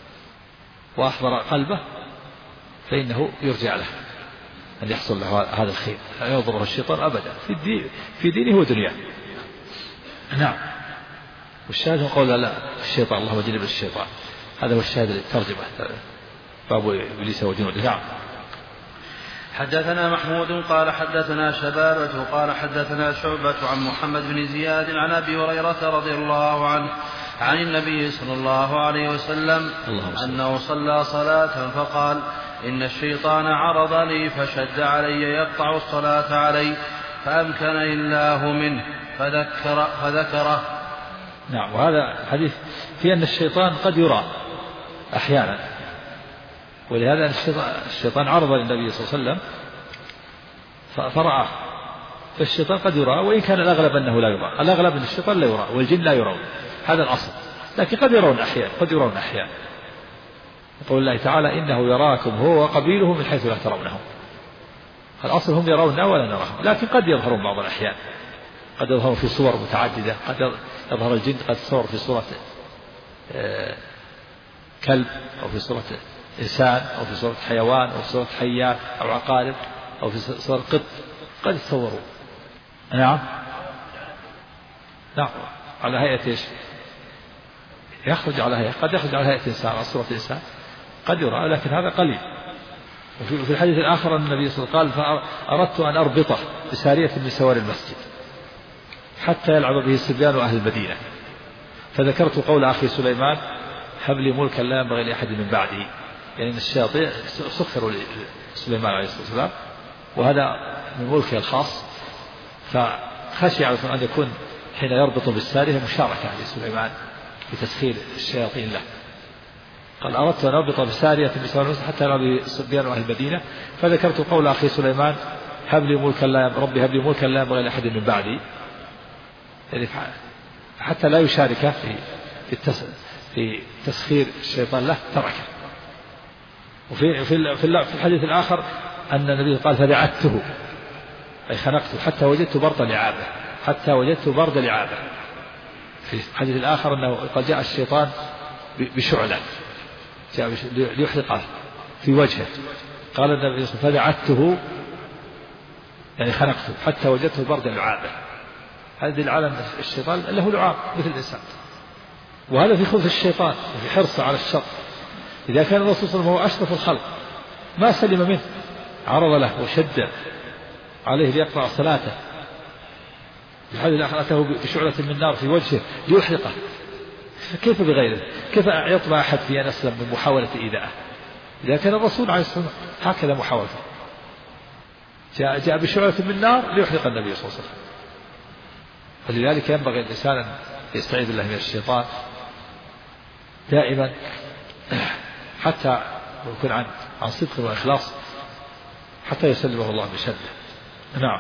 وأحضر قلبه فإنه يرجع له أن يحصل له هذا الخير، لا يضره الشيطان أبدا في دينه ودنياه. نعم. والشاهد هو قول لا الشيطان اللهم جنب الشيطان، هذا هو الشاهد للترجمة باب إبليس وجنوده. نعم. حدثنا محمود قال حدثنا شبابة قال حدثنا شعبة عن محمد بن زياد عن أبي هريرة رضي الله عنه عن النبي صلى الله عليه وسلم أنه صلى صلاة فقال إن الشيطان عرض لي فشد علي يقطع الصلاة علي فأمكنني الله منه فذكره. نعم. وهذا حديث في أن الشيطان قد يرى أحيانا، ولهذا الشيطان عرض للنبي صلى الله عليه وسلم فرآه. فالشيطان قد يرى، وإن كان الأغلب أنه لا يرى، الأغلب أن الشيطان لا يرى والجن لا يرون، هذا الأصل، لكن قد يرون أحيانا. يقول الله تعالى إنه يراكم هو وقبيله من حيث لا ترونهم. الأصل هم يروننا ولا نراهم، لكن قد يظهرون بعض الأحيان، قد يظهر في صور متعددة، قد يظهر الجن قد تصور في صورة كلب أو في صورة إنسان أو في صورة حيوان أو في صورة حيات أو عقارب أو في صورة قط، قد يتصوروا. نعم. على هيئة إيش؟ يخرج على هيئة، قد يخرج على هيئة إنسان على صورة إنسان، قد يرى، لكن هذا قليل. وفي الحديث الآخر النبي صلى الله عليه وسلم قال فأردت أن أربطه بسارية من سوار المسجد حتى يلعب به صبيان أهل المدينة، فذكرت قول أخي سليمان هب لي ملكا لا ينبغي لأحد من بعده، يعني أن الشياطين سخروا لسليمان عليه الصلاة والسلام، وهذا من ملكه الخاص، فخشي على أن يكون حين يربط بالسارية مشاركة لسليمان في تسخير الشياطين له. قال أردت أن أربط بسارية من سوار المسجد حتى يلعب به صبيان أهل المدينة، فذكرت قول أخي سليمان ربي هب لي ملكا لا ينبغي لأحد من بعدي، يعني حتى لا يشارك في تسخير الشيطان له تركه. وفي الحديث الآخر أن النبي قال فدعته أي خنقته حتى وجدت برد لعابه. في الحديث الآخر أنه قد جاء الشيطان بشعلة ليحرقه في وجهه، قال النبي فدعته يعني خنقته حتى وجدته برد لعابه. هذه العالم الشيطان له لعاب مثل الإنسان، وهذا في خوف الشيطان وفي حرصه على الشر. إذا كان الرسول صلى الله عليه وسلم هو أشرف الخلق ما سلم منه، عرض له وشد عليه ليقطع صلاته، الحديث الآخر أتاه بشعلة من نار في وجهه ليحرقه، كيف بغيره؟ كيف يطمع أحد في أن أسلم من محاولة إيذائه؟ إذا كان الرسول عليه الصلاة والسلام هكذا محاولته، جاء بشعلة من نار ليحرق النبي صلى الله عليه وسلم. فلذلك ينبغي الإنسان أن يستعيذ بالله من الشيطان دائما، حتى يكون عن صدق وإخلاص، حتى يسلمه الله بشده. نعم.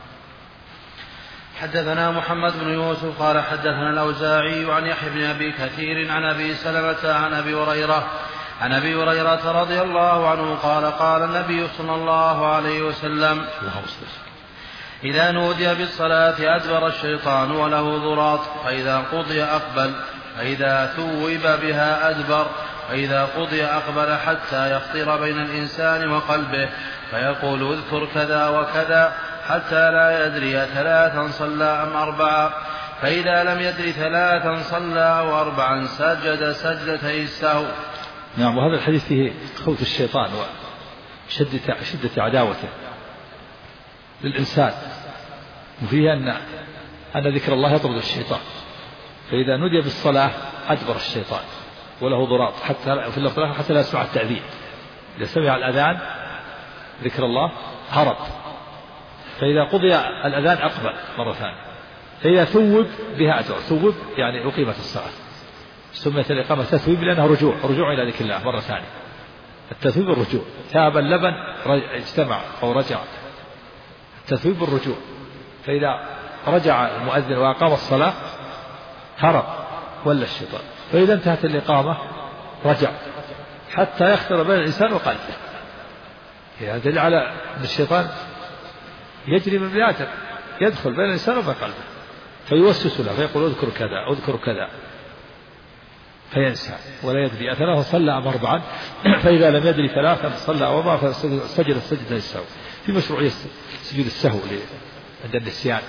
حدثنا محمد بن يوسف قال حدثنا الأوزاعي عن يحيى بن أبي كثير عن أبي سلمة عن أبي هريرة رضي الله عنه قال قال النبي صلى الله عليه وسلم: إذا نودي بالصلاة أدبر الشيطان وله ضراط، فإذا قضي أقبل، فإذا ثوب بها أدبر، فإذا قضي أقبل حتى يخطر بين الإنسان وقلبه فيقول اذكر كذا وكذا حتى لا يدري 3 صلى أم 4، فإذا لم يدري 3 صلى أو 4 سجد سجدتي السهو. نعم. وهذا الحديث فيه خوف الشيطان وشدة عداوته للإنسان، وفيه أن ذكر الله يطرد الشيطان، فإذا نودي بالصلاة أدبر الشيطان وله ضراط حتى في اللفظ حتى لا يسمع التأذين. إذا سمع الأذان ذكر الله هرب، فإذا قضي الأذان أقبل مرة ثانية، فإذا ثوب بها أدبر. ثوب يعني أقيمت الصلاة، سميت الإقامة تثويب لأنها رجوع إلى ذكر الله مرة ثانية. التثويب الرجوع، ثاب اللبن اجتمع أو رجع، التثويب الرجوع. فإذا رجع المؤذن وأقام الصلاة هرب ولا الشيطان، فإذا انتهت الإقامة رجع حتى يخطر بين الإنسان وقلبه. هذا دليل على أن الشيطان يجري من بياته، يدخل بين الإنسان وبين قلبه فيوسوس له فيقول اذكر كذا اذكر كذا، فينسى ولا يدري 3 صلى أم 4، فإذا لم يدري 3 صلى أو 4 فسجد السجدة السهو. في مشروعية سجود السهو عند النسيان،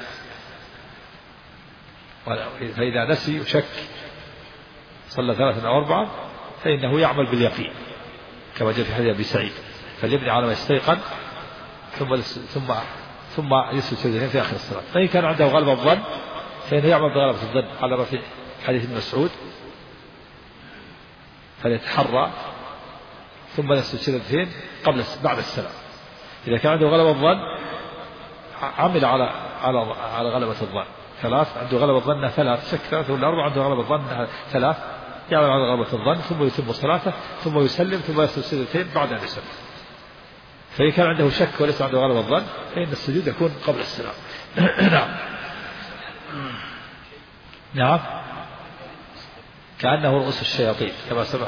فإذا نسي وشك صلى 3 أو 4 فإنه يعمل باليقين كما جاء في حديث أبي سعيد: فليبني على ما يستيقن ثم يسجد سجدتين في آخر الصلاة. فإن كان عنده غلبة الظن فإنه يعمل بغلبة الظن على ما في حديث ابن مسعود: فليتحرى ثم يسجد سجدتين بعد السلام. إذا كان عنده غلبة الظن عمل على غلبة الظن 3، عنده غلبة الظن 3 شك 3 ولا 4، عنده غلبة الظن 3 يعمل على غلبة الظن ثم يتم صلاته ثم يسلم ثم يسجد سجدتين بعد أن يسلم. فإن كان عنده شك وليس عنده غلبة الظن فإن السجود يكون قبل السلام. نعم. نعم. كأنه رؤوس الشياطين كما سمع،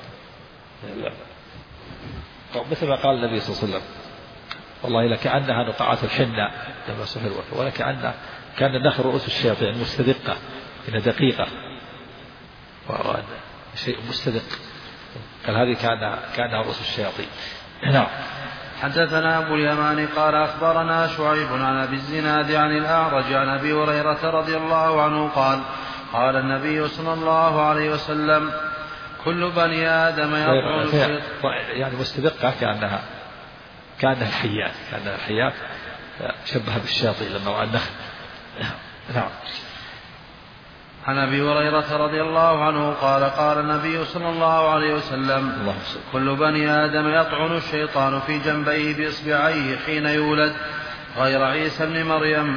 مثل ما قال النبي صلى الله عليه وسلم: والله لكأنها نقعات الحنة كما سحر، كان النخل رؤوس الشياطين مستدقة إنها دقيقة شيء مستدق، قال هذه كأنها رؤوس الشياطين. نعم. حدثنا أبو اليمان قال أخبرنا شعيب عن أبي الزناد عن الأعرج عن أبي هريرة رضي الله عنه قال قال النبي صلى الله عليه وسلم: كل بني آدم يطعن الشيطان. يعني مستدقة كأنها الحيات شبه بالشياطين لما رأى النخل. نعم. عن أبي هريرة رضي الله عنه قال قال النبي صلى الله عليه وسلم: كل بني آدم يطعن الشيطان في جنبيه بإصبعيه حين يولد غير عيسى ابن مريم،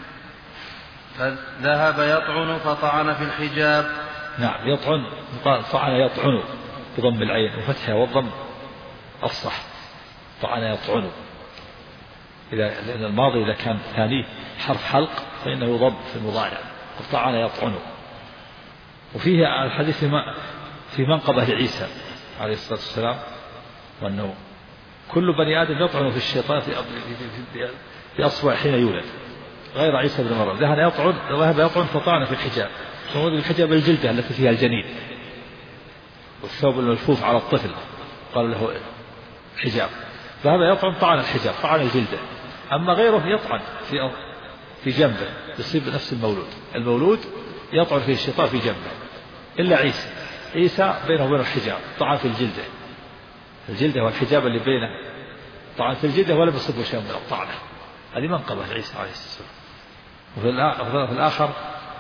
فذهب يطعن فطعن في الحجاب. نعم. طعن يطعن بضم العين وفتحها والضم الصح، طعن يطعن. لأن الماضي إذا كان ثانيه حرف حلق فإنه يضم في المضارع، طعن يطعن. وفيه الحديث في منقبة عيسى عليه الصلاة والسلام، وأنه كل بني آدم يطعن في الشيطان بأصبع حين يولد غير عيسى بن مريم. ذهب يطعن فطعن في الحجاب. فموضع الحجاب الجلدة التي فيها الجنين، والثوب الملفوف على الطفل قالوا له حجاب. ذهب يطعن طعن الحجاب، طعن الجلدة. أما غيره يطعن في جنبه، يصيب نفس المولود يطعن فيه الشيطان في جنبه، إلا عيسى بينه وبين الحجاب طعن في الجلدة والحجاب اللي بينه طعن في الجلدة ولم يصبه شيء من الطعنة. هذه منقبة عيسى عليه السلام. وفي الآخر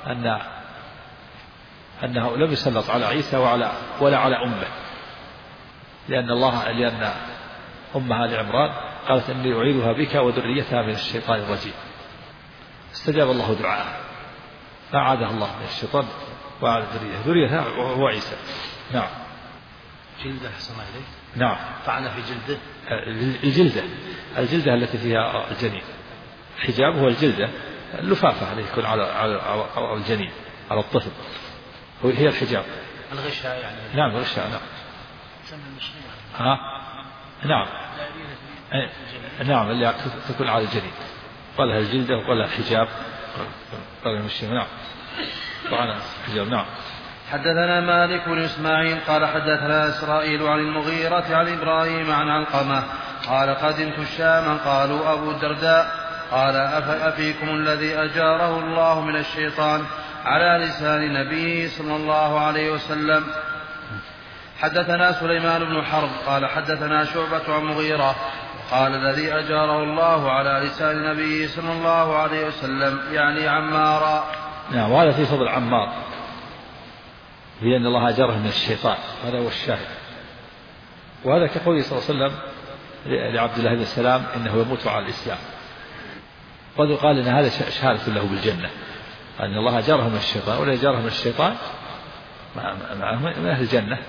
أنه لم يسلط على عيسى ولا على أمه، لأن أمها لعمران قالت إني أعيذها بك وذريتها من الشيطان الرجيم، استجاب الله دعاءها فأعاذها الله من الشيطان وعلى ذريتها وهو عيسى. نعم. جلدة حسن عليه. نعم. طعن في جلده. الجلدة التي فيها الجنين. الحجاب هو الجلدة اللفافة التي يكون على الجنين على الطفل، هي الحجاب. الغشاء يعني. نعم الغشاء. نعم. نعم. نعم اللي تكون على الجنين قالها الجلدة وقالها الحجاب قال المشي. نعم طبعا الحجاب. نعم. حدثنا مالك بن إسماعيل قال حدثنا إسرائيل عن المغيرة عن إبراهيم عن علقمة قال قدمت الشام قالوا أبو الدرداء قال أفيكم الذي أجاره الله من الشيطان على لسان نبيه صلى الله عليه وسلم. حدثنا سليمان بن حرب قال حدثنا شعبة عن مغيرة قال الذي أجاره الله على لسان نبيه صلى الله عليه وسلم يعني عمارا. نعم. وهذا في فضل عمار بأن الله أجاره من الشيطان، هذا هو الشاهد. وهذا كقوله صلى الله عليه وسلم لعبد الله بن السلام إنه يموت على الإسلام، قد قال إن هذا شهادة له بالجنة، أن الله أجاره من الشيطان، ولا أجاره من الشيطان من أهل الجنة،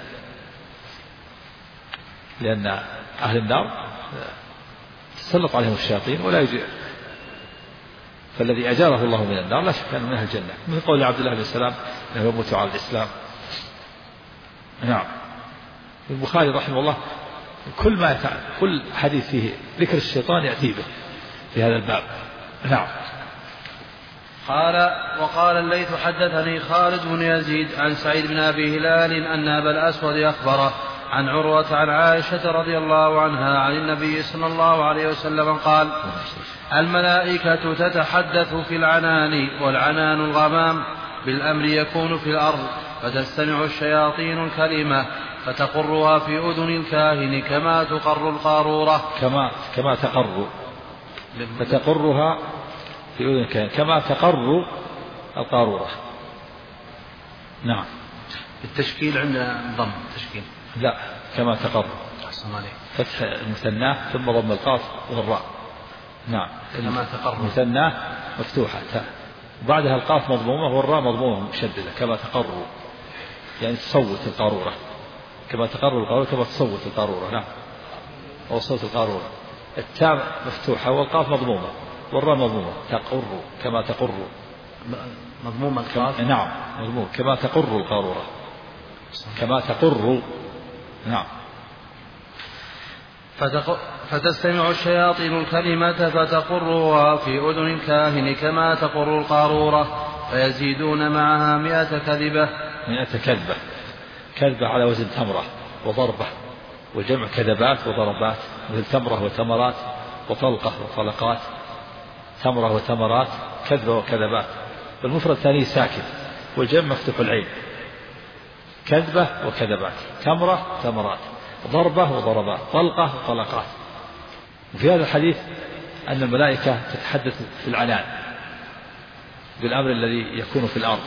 لأن أهل النار تسلط عليهم الشياطين ولا يجي، فالذي أجاره الله من النار لا شك أنه من أهل الجنة، من قول عبد الله بن السلام أنه يموت على الإسلام. نعم. البخاري رحمه الله كل حديث فيه ذكر الشيطان يأتي به في هذا الباب. نعم. قال وقال الليث حدثني خالد بن يزيد عن سعيد بن أبي هلال أن أبا الأسود أخبره عن عروة عن عائشة رضي الله عنها عن النبي صلى الله عليه وسلم قال الملائكة تتحدث في العنان والعنان الغمام بالأمر يكون في الأرض، فتستمع الشياطين الكلمة فتقرها في أذن الكاهن كما تقر القارورة كما تقر، فتقرها في أذن الكاهن كما تقر القارورة. نعم. التشكيل عند الضم تشكيل لا كما تقر فتح المثناه ثم ضم القاف والراء. نعم. كما تقر مثناه مفتوحة وبعدها القاف مضمومة والراء مضمومة مشددة كما تقر، يعني تصوت القارورة كما تقر القارورة كما تصوت القارورة. نعم. أو صوت القارورة. التاء مفتوحة والقاف مضمومة والراء مضمومة تقر كما تقر مضمومة القاف. نعم مضموم كما تقر القارورة كما تقر. نعم. فتستمع الشياطين الكلمة فتقرها في أذن الكاهن كما تقر القارورة فيزيدون معها 100 كذبة. 100 كذبة على وزن تمرة وضربة، وجمع كذبات وضربات، مثل تمرة وتمرات وطلقة وطلقات، تمرة وتمرات كذبة وكذبات. والمفرد الثاني ساكن والجمع مفتوح العين، كذبة وكذبات، تمرة تمرات، ضربة وضربات، طلقة وطلقات. وفي هذا الحديث أن الملائكة تتحدث في العنان بالأمر الذي يكون في الأرض،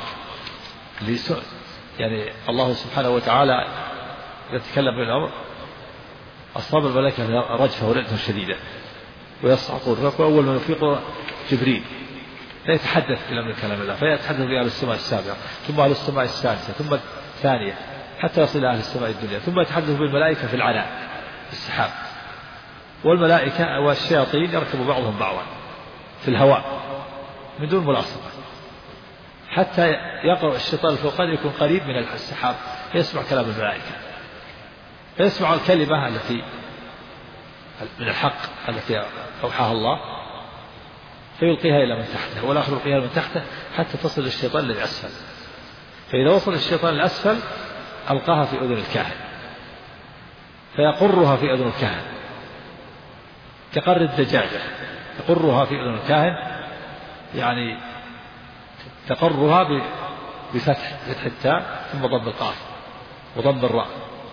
يعني الله سبحانه وتعالى يتكلم بالأمر، أصاب الملائكة رجفة ورعدة شديدة ويصعقون، فأول من يفيق جبريل فيتحدث بالأمر كلام الله، فيتحدث بأهل السماء السابعة ثم أهل السماء السادسة ثم الثانية حتى يصل إلى أهل السماء الدنيا، ثم يتحدث بالملائكة في العنان في السحاب، والملائكة والشياطين يركب بعضهم بعضا في الهواء من دون ملاصقة، حتى يقرأ الشيطان الفوقاني يكون قريب من السحاب فيسمع كلام الملائكة، فيسمع الكلمة التي من الحق التي أوحاها الله فيلقيها إلى من تحته، والآخر يلقيها من تحته حتى تصل الشيطان للأسفل، فإذا وصل الشيطان للأسفل ألقاها في أذن الكاهن فيقرها في أذن الكاهن كقر الدجاجة تقرها في أذن الكاهن يعني تقرها بفتح التاء ثم ضم القاف وضم الراء،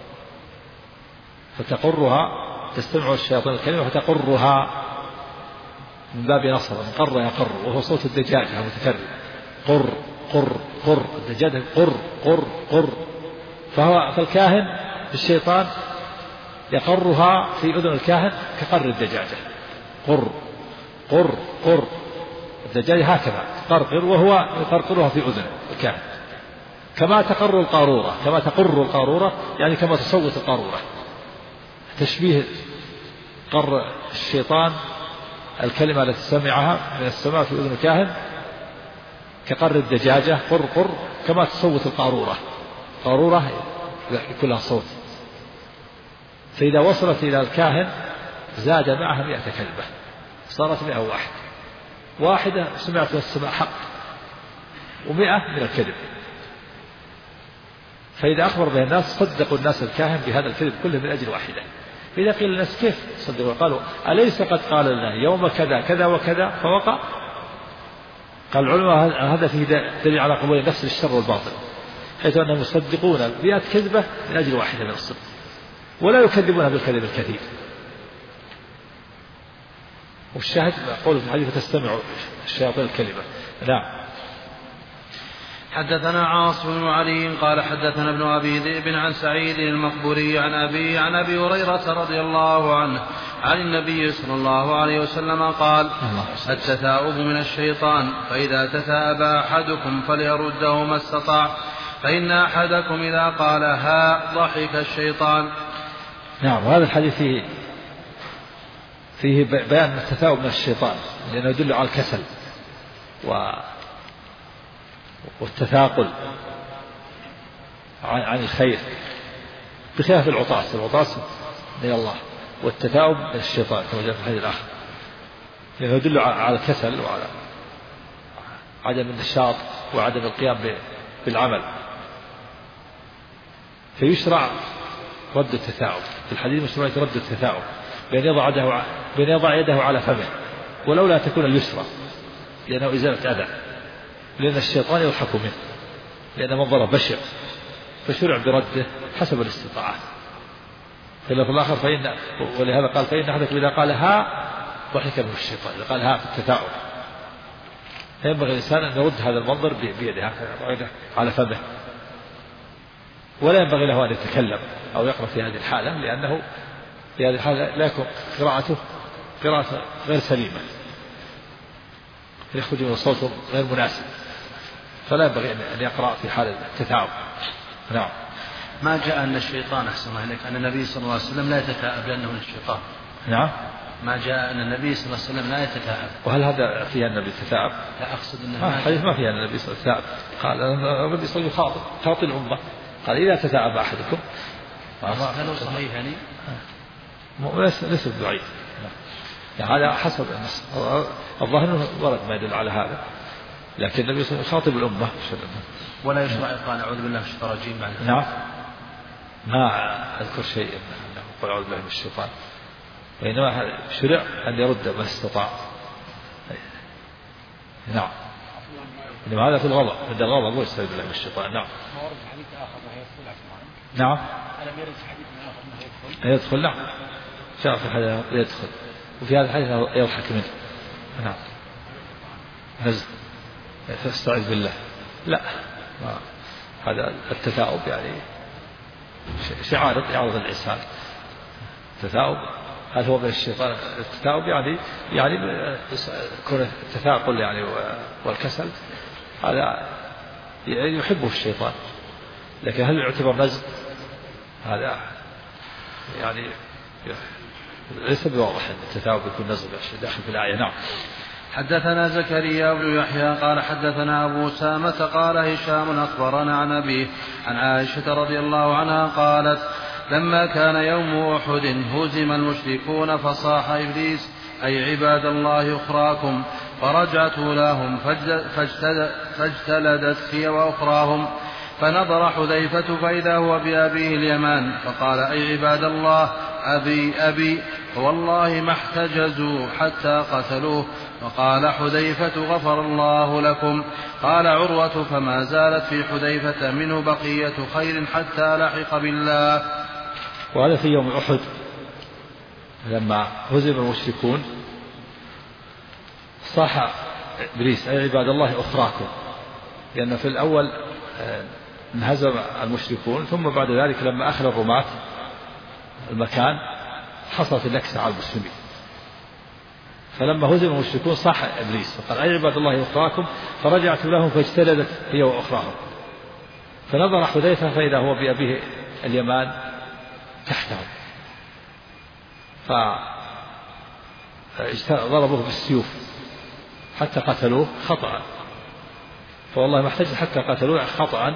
فتقرها تستمع الشياطين الكلمة فتقرها من باب نصر، من قر يقر، وهو صوت الدجاجة المتكرر، قر قر قر، الدجاجة قر قر قر. فالكاهن الشيطان يقرها في أذن الكاهن كقر الدجاجة، قر قر قر، الدجاجة هكذا قرقر، وهو يقرقرها في أذن الكاهن كما تقر القارورة، كما تقر القارورة يعني كما تصوت القارورة، تشبيه قر الشيطان الكلمة التي سمعها من السماء في أذن الكاهن كقر الدجاجة قر قر كما تصوت القارورة، قارورة كلها صوت. فإذا وصلت إلى الكاهن زاد معها 100 كلمة، صارت 101، واحدة سمعت من السماء حق و100 من الكذب. فإذا أخبر به الناس صدقوا الناس الكاهن بهذا الكذب كله من أجل واحدة. فإذا قيل للناس كيف صدقوا؟ قالوا أليس قد قال لنا يوم كذا كذا وكذا فوقع؟ قال العلماء هذا فيه دليل على قبول النفس للشر والباطل، حيث أنهم يصدقون 100 كذبة من أجل واحدة من الصدق، ولا يكذبونها بالكذب الكثير. والشاهد قول في الحديث فتستمع الشياطين الكلمة. نعم. حدثنا عاصم بن علي قال حدثنا ابن أبي ذئب عن سعيد المقبوري عن أبي هريرة رضي الله عنه عن النبي صلى الله عليه وسلم قال: التثاؤب من الشيطان، فإذا تثاءب أحدكم فليرده ما استطاع، فإن أحدكم إذا قال ها ضحك الشيطان. نعم. وهذا الحديث فيه بيان التثاؤب من الشيطان، لأنه يدل على الكسل والتثاقل عن الخير، بخلاف العطاس من الله، والتثاؤب من الشيطان كما جاء في الحديث الآخر، لأنه يدل على الكسل وعلى عدم النشاط وعدم القيام بالعمل. فيشرع رد التثاؤب في الحديث، مشروعية رد التثاؤب بأن يضع يده على فمه، ولولا تكون اليسرى لأنه إزالة أذى، لأن الشيطان يضحك منه، لأن منظره بشع، فشرع برده حسب الاستطاعة. في اللفظ الآخر ولهذا قال: فإن أحدكم إذا قال ها ضحك منه الشيطان، إذا قال ها في التثاؤب. فينبغي الإنسان أن يرد هذا المنظر بيده على فمه، ولا ينبغي له أن يتكلم أو يقرأ في هذه الحالة، لأنه في هذه الحالة لا يكون قراءته قراءة غير سليمة، يخرج من صوت غير مناسب، فلا ينبغي أن يقرأ في حال التثاؤب. نعم. ما جاء أن الشيطان أحسن الله إليك أن النبي صلى الله عليه وسلم لا يتثاءب لأنه من الشيطان. نعم. ما جاء أن النبي صلى الله عليه وسلم لا يتثاءب. وهل هذا فيها النبي التثاءب؟ لا، أقصد أنه الحديث ما فيها النبي صلى الله عليه وسلم. قال النبي صلى الله عليه وسلم خاطب الأمة، قال: إذا تثاءب أحدكم. هل هو صحيح يعني؟ ليس بعيد، يعني هذا حسب النص، الظاهر ورد ما يدل على هذا، لكن النبي صلى الله عليه وسلم يخاطب الأمة. ولا يشرع قال أعوذ بالله من الشيطان الرجيم بعد. نعم. ما أذكر شيء أنه قل أعوذ بالله من الشيطان، وإنما شرع أن يرد ما استطاع. نعم. إنما هذا في الغضب، عند الغضب هو يستعيذ بالله من الشيطان. نعم. ما ورد حديث آخر أنه يدخل. نعم. ألم يرد حديث آخر أنه يدخل؟ نعم. جاء في الحديث يدخل، وفي هذا الحديث يضحك منه. نعم. نزل فاستعذ بالله. لا، هذا التثاؤب يعني شيء يعرض الإنسان. التثاؤب هل هو من الشيطان؟ التثاؤب يعني كون التثاقل يعني والكسل، هذا يحبه الشيطان، لكن هل يعتبر نزل؟ هذا يعني ليس بواضح أن التثاؤب يكون نزل داخل في الآية. نعم. حدثنا زكريا بن يحيى قال حدثنا أبو سامة قال هشام أخبرنا عن أبيه عن عائشة رضي الله عنها قالت: لما كان يوم أحد هزم المشركون فصاح إبليس: أي عباد الله أخراكم، فرجعت لهم فاجتلدت هي وأخراهم، فنظر حذيفة فإذا هو بأبيه اليمان، فقال: أي عباد الله، أبي أبي والله ما احتجزوا حتى قتلوه. وقال حذيفة غفر الله لكم. قال عروة فما زالت في حذيفة منه بقية خير حتى لحق بالله. وهذا في يوم أحد لما هزم المشركون صاح إبليس أي عباد الله أخراكم، لأن في الأول انهزم المشركون، ثم بعد ذلك لما أخذ الرماة المكان حصلت النكسة على المسلمين، فلما هزم المشركون صاح إبليس فقال أي عباد الله أخراكم، فرجعت لهم فاجتلدت هي وأخراهم، فنظر حذيفة فإذا هو بأبيه اليمان تحتهم، فضربوه بالسيوف حتى قتلوه خطأ، فوالله ما احتج حتى قتلوه خطأ،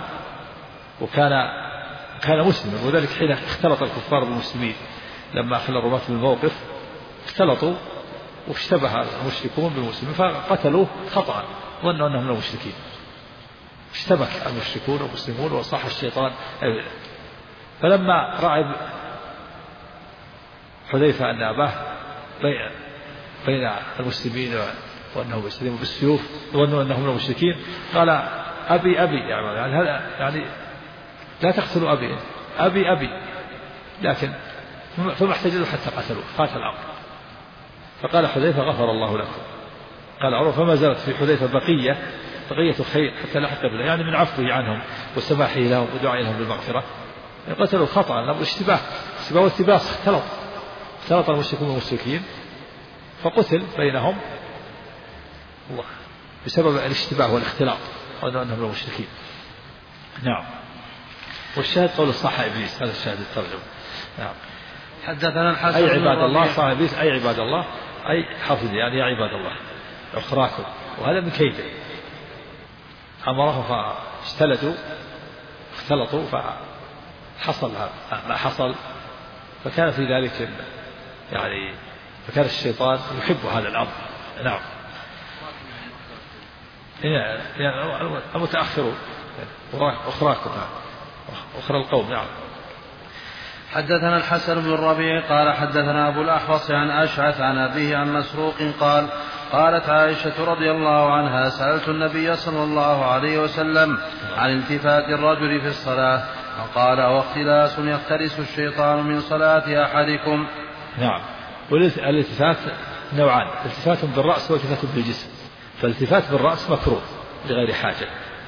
وكان مسلما، وذلك حين اختلط الكفار بالمسلمين لما أخذ الرماة بالموقف اختلطوا واشتبه المشركون بالمسلمين فقتلوه خطأ، ظنوا أنهم المشركين، اشتبك المشركون والمسلمون وصاح الشيطان. فلما رأى حذيفة أن أباه بين المسلمين وأنهم يستلموا بالسيوف ظنوا أنهم المشركين قال أبي أبي، يعني هذا يعني لا تقتلوا أبي، لكن ثم احتجزوا حتى قتلوه قاتل الأمر. فقال حذيفة غفر الله لكم. قال عروة فما زالت في حذيفة بقية خير حتى لحق بالله، يعني من عفوه عنهم وسماحه لهم ودعائه لهم بالمغفرة. قتلوا خطأ لهم اشتباه والتباس، اختلط المشركون والمشركين فقتل بينهم بسبب الاشتباه والاختلاط وأنهم المشركين. نعم. والشاهد قول صح إبليس، هذا الشاهد الترجمة. نعم. حدثنا الحسن أي عباد الله صح إبليس أي عباد الله أي حفظ، يعني يا عباد الله أخراكم، وهذا من كيده أمره فاجتلدوا اختلطوا فحصل ما حصل، فكان في ذلك يعني فكان الشيطان يحب هذا الأمر. نعم. يعني المتأخرون أخراكم أخرى القوم. نعم. حدثنا الحسن بن الربيع قال حدثنا أبو الأحوص عن أشعث عن أبيه عن مسروق قال قالت عائشة رضي الله عنها سألت النبي صلى الله عليه وسلم عن التفات الرجل في الصلاة فقال واختلاس يختلس الشيطان من صلاة أحدكم. نعم. والالتفات نوعان، التفات بالرأس والتفات بالجسم. فالالتفات بالرأس مكروه لغير حاجة،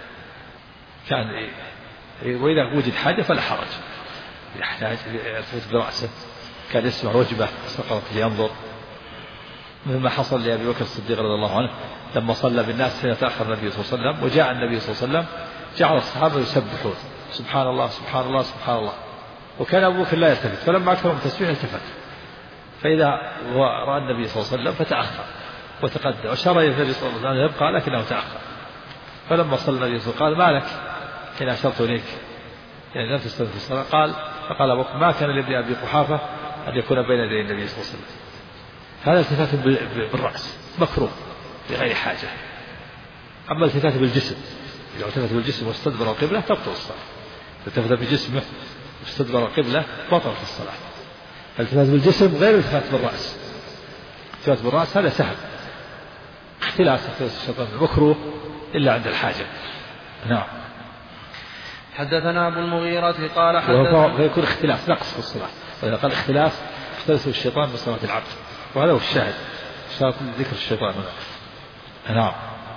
كان وإذا وجد حاجة فلا حرج، يحتاج يلتفت برأسه، كان يسمع وجبة سقطت لينظر، مثل ما حصل لأبي بكر الصديق رضي الله عنه لما صلى بالناس حين تأخر النبي صلى الله عليه وسلم وجاء النبي صلى الله عليه وسلم جعل الصحابة يسبحون سبحان الله سبحان الله سبحان الله، وكان أبو بكر لا يلتفت، فلما أكثرهم تسبيح التفت، فإذا رأى النبي صلى الله عليه وسلم فتأخر وتقدم وشار إلى النبي صلى الله عليه وسلم يبقى لكنه تأخر، فلما صلى النبي صلى الله عليه وسلم قال ما لك حين أشرت إليك يعني لم تستمر في الصلاة؟ فقال أبو بكر ما كان لابن أبي قحافة أن يكون بين يدي النبي صلى الله عليه وسلم. هذا التفات بالرأس مكروه لغير حاجة. أما التفات بالجسم، إذا التفت بالجسم واستدبر القبلة تبطل الصلاة، التفت بجسمه واستدبر القبلة بطلت الصلاة. التفات بالجسم غير التفات بالرأس، التفات بالرأس هذا سهل، اختلاف الشيطان مكروه إلا عند الحاجة. نعم. حدثنا أبو المغيرة قال حدثنا فيكون اختلاف نقص في الصلاة، وإذا قال اختلاف اختلف الشيطان من صلاة العبد، وهذا هو الشاهد ذكر الشيطان. نعم.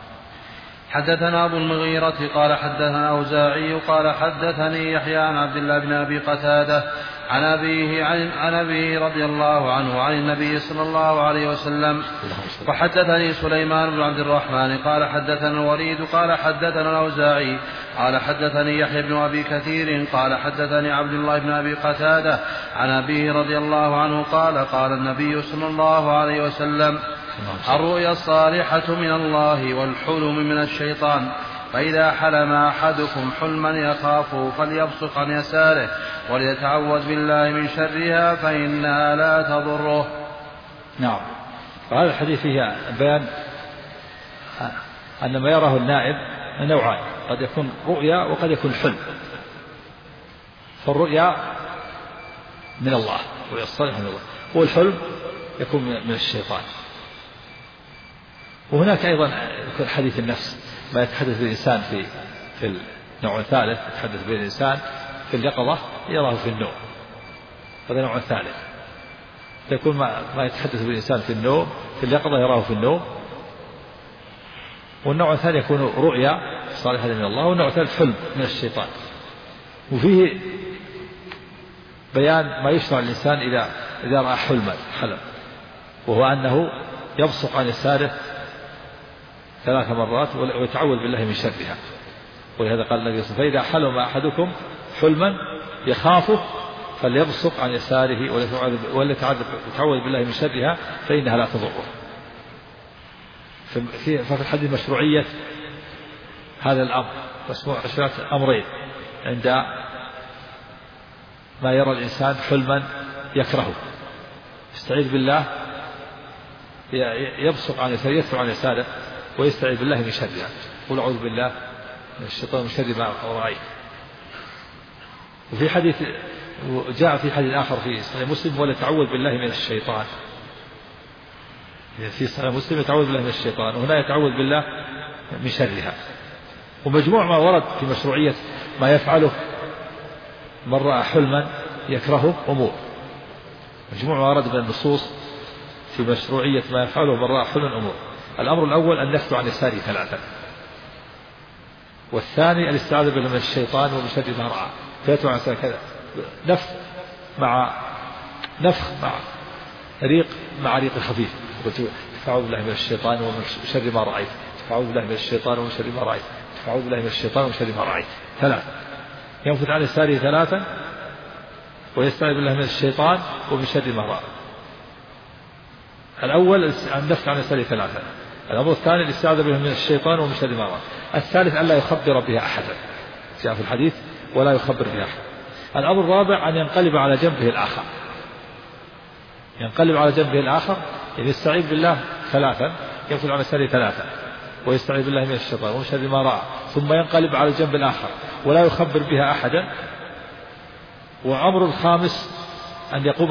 حدثنا أبو المغيرة قال حدثنا أوزاعي قال حدثني يحيى عن عبد الله بن أبي قتادة عن أبيه رضي الله عنه عن النبي صلى الله عليه وسلم. وحدثني سليمان بن عبد الرحمن قال حدثنا الوليد قال حدثنا الأوزاعي قال حدثني يحيى بن أبي كثير قال حدثني عبد الله بن أبي قتادة عن أبيه رضي الله عنه قال قال النبي صلى الله عليه وسلم الرؤيا الصالحة من الله والحلم من الشيطان، فإذا حلم أحدكم حلما يخافه فليبصق عن يساره وليتعوذ بالله من شرها فإنها لا تضره. نعم. وهذا الحديث فيه بيان أن ما يراه النائب نوعان، قد يكون رؤيا وقد يكون حلم. فالرؤيا من الله والرؤيا الصالحة من الله. والحلم يكون من الشيطان. وهناك أيضا حديث النفس، ما يتحدث الإنسان في النوع الثالث، يتحدث به الإنسان في اليقظة يراه في النوم، هذا نوع ثالث. يكون ما يتحدث بالإنسان في النوم في اليقظة يراه في النوم. والنوع الثاني يكون رؤيا صالحة من الله. والنوع الثالث حلم من الشيطان. وفيه بيان ما يشرع الإنسان إذا رأى حلم، وهو أنه يبصق عن يساره 3 مرات ويتعوذ بالله من شرها. ولهذا قال النبي صلى الله عليه وسلم: فإذا حلم أحدكم حلما يخافه فليبصق عن يساره وليتعوذ بالله من شرها فإنها لا تضره. ففي الحديث مشروعية هذا الأمر، مشروعية أمرين عند ما يرى الإنسان حلما يكرهه، يستعيذ بالله، يبصق عن يساره، يدفع عن يساره ويستعيذ بالله من شرها. قل أعوذ بالله من الشيطان من شر ما رأيت. وفي حديث جاء في حديث آخر في صحيح مسلم: ولا تعوذ بالله من الشيطان. في صحيح مسلم يتعوذ بالله من الشيطان، وهنا يتعوذ بالله من شرها. ومجموع ما ورد في مشروعية ما يفعله من رأى حلما يكرهه أمور. مجموع ما ورد من النصوص في مشروعية ما يفعله من رأى حلما أمور. الأمر الأول النفث عن يساره 3، والثاني الاستعاذة بالله من الشيطان ومن شر ما رأى. فيتبع عن كذا نفخ مع ريق خفيف. تعوذ بالله من الشيطان ومن شر ما رأيت، تعوذ بالله من الشيطان ومن شر ما رأيت، تعوذ بالله من الشيطان ومن شر ما رأيت. 3 ينفث عن يساره 3 ويستعيذ بالله من الشيطان ومن شر ما رأى. الأول النفث عن يساره 3. الأمر الثاني الاستعاذة بالله من الشيطان ومن شر ما رأى. الثالث ألا يخبر بها أحدا، جاء في الحديث: ولا يخبر بها أحد. الأمر الرابع أن ينقلب على جنبه الآخر، ينقلب على جنبه الآخر، يعني يستعيذ بالله 3، ينفث عن يساره 3 ويستعيذ بالله من الشيطان ومن شر ما رأى، ثم ينقلب على الجنب الآخر ولا يخبر بها أحدا. وأمر الخامس أن يقوم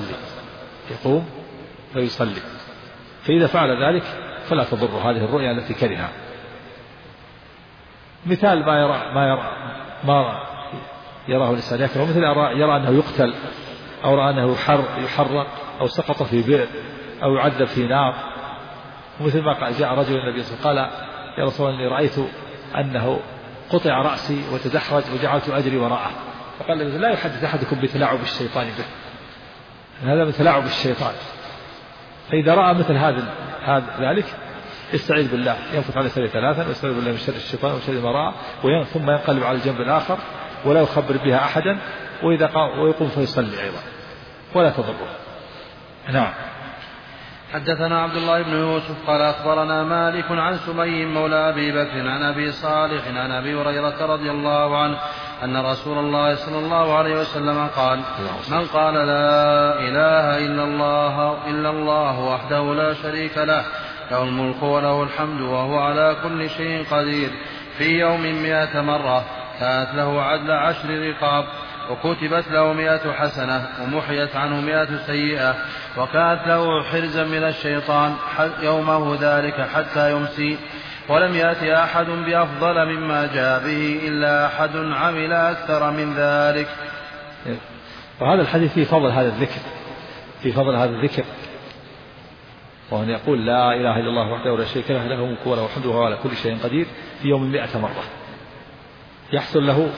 فيصلي. فإذا فعل ذلك فلا تضر هذه الرؤيا التي كرهها. مثال ما يراه الإنسان يكره، مثل يرى أنه يقتل، أو رأى أنه يحرق، أو سقط في بئر، أو يعذب في نار. ومثل ما جاء رجل النبي صلى الله عليه وسلم قال: يا رسول الله، رأيت أنه قطع رأسي وتدحرج وجعلت أجري وراءه. فقال: لا يحدث أحدكم بتلاعب الشيطان به، هذا من تلاعب الشيطان. فإذا رأى مثل ذلك استعيذ بالله، ينفث على يساره 3 ويستعيذ بالله من شر الشيطان ومن شر ما رأى، ثم ينقلب على الجنب الآخر ولا يخبر بها أحدا، ويقوم فيصلي أيضا ولا تضره. نعم. حدثنا عبد الله بن يوسف قال أخبرنا مالك عن سمي مولى أبي بكر عن أبي صالح عن أبي هريرة رضي الله عنه أن رسول الله صلى الله عليه وسلم قال: من قال لا إله إلا الله وحده لا شريك له الملك وله الحمد وهو على كل شيء قدير في يوم 100 مرة كانت له عدل 10 رقاب، وكتبت له 100 حسنة ومحيت عنه 100 سيئة، وكانت له حرزا من الشيطان يومه ذلك حتى يمسي، ولم يأتي أحد بأفضل مما جاء به إلا أحد عمل أكثر من ذلك. وهذا الحديث في فضل هذا الذكر، وأن يقول: لا إله إلا الله وحده لا شريك له الملك وله الحمد وهو على كل شيء قدير في يوم 100 مرة، يحصل له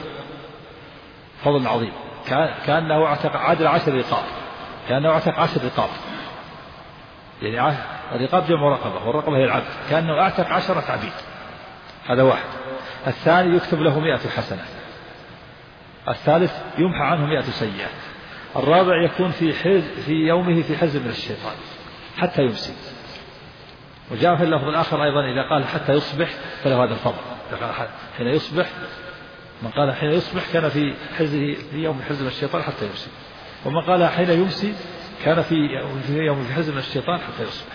فضل عظيم. كأنه اعتق عدل 10 رقاب، كأنه اعتق 10 رقاب، يعني الرقاب جمع رقبة، والرقبة هي العبد، كأنه اعتق 10 عبيد. هذا واحد. الثاني يكتب له 100 حسنة. الثالث يمحى عنه 100 سيئة. الرابع يكون في يومه في حرز من الشيطان حتى يمسي. وجاء في اللفظ الآخر أيضا إذا قال حتى يصبح فله هذا الفضل. حين يصبح، من قال حين يصبح كان في حرزه في يوم حرز من الشيطان حتى يمسي، ومن قال حين يمسي كان في يوم في حرز من الشيطان حتى يصبح.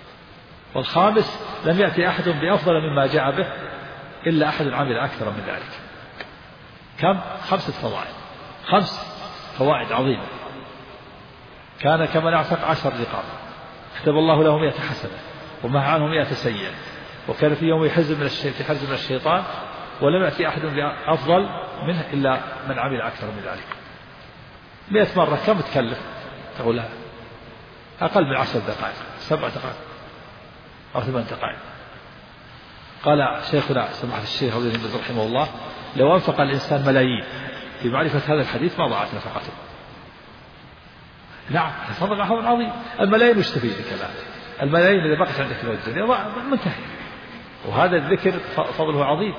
والخامس لم يأتي أحد بأفضل مما جاء به إلا أحد عمل أكثر من ذلك. كم؟ 5 فوائد، 5 فوائد عظيمة. كان كمن أعتق 10 رقاب، كتب الله له 100 حسنة ومحى عنه 100 سيئة، وكان في يوم حرز من الشيطان، ولم يأتي أحد بأفضل منه إلا من عمل أكثر من ذلك. 100 مرة كم تكلف؟ تقول أقل من 10 دقائق، 7 دقائق أو 8 دقائق. قال شيخنا سماحة الشيخ عبد الحميد رحمه الله: لو أنفق الإنسان ملايين في معرفة هذا الحديث ما ضاعت نفقته. نعم، صدق حظ عظيم. الملايين وش تفيد كلام؟ الملايين إذا بقت عندك في الدنيا منتهي. وهذا الذكر فضله عظيم،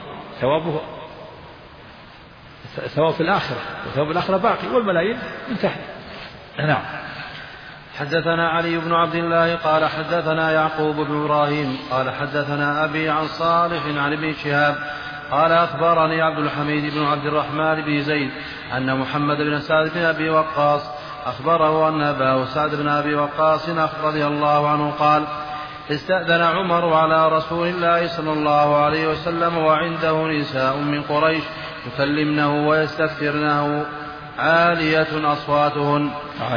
ثواب في الآخرة، وثواب الآخرة باقي، والملايين منتهي. نعم. حدثنا علي بن عبد الله قال حدثنا يعقوب بن إبراهيم قال حدثنا أبي عن صالح عن ابن شهاب قال أخبرني عبد الحميد بن عبد الرحمن بن زيد أن محمد بن سعد بن أبي وقاص أخبره أن أباه سعد بن أبي وقاص رضي الله عنه قال: استأذن عمر على رسول الله صلى الله عليه وسلم وعنده نساء من قريش يكلمنه ويستكثرنه عالية أصواتهن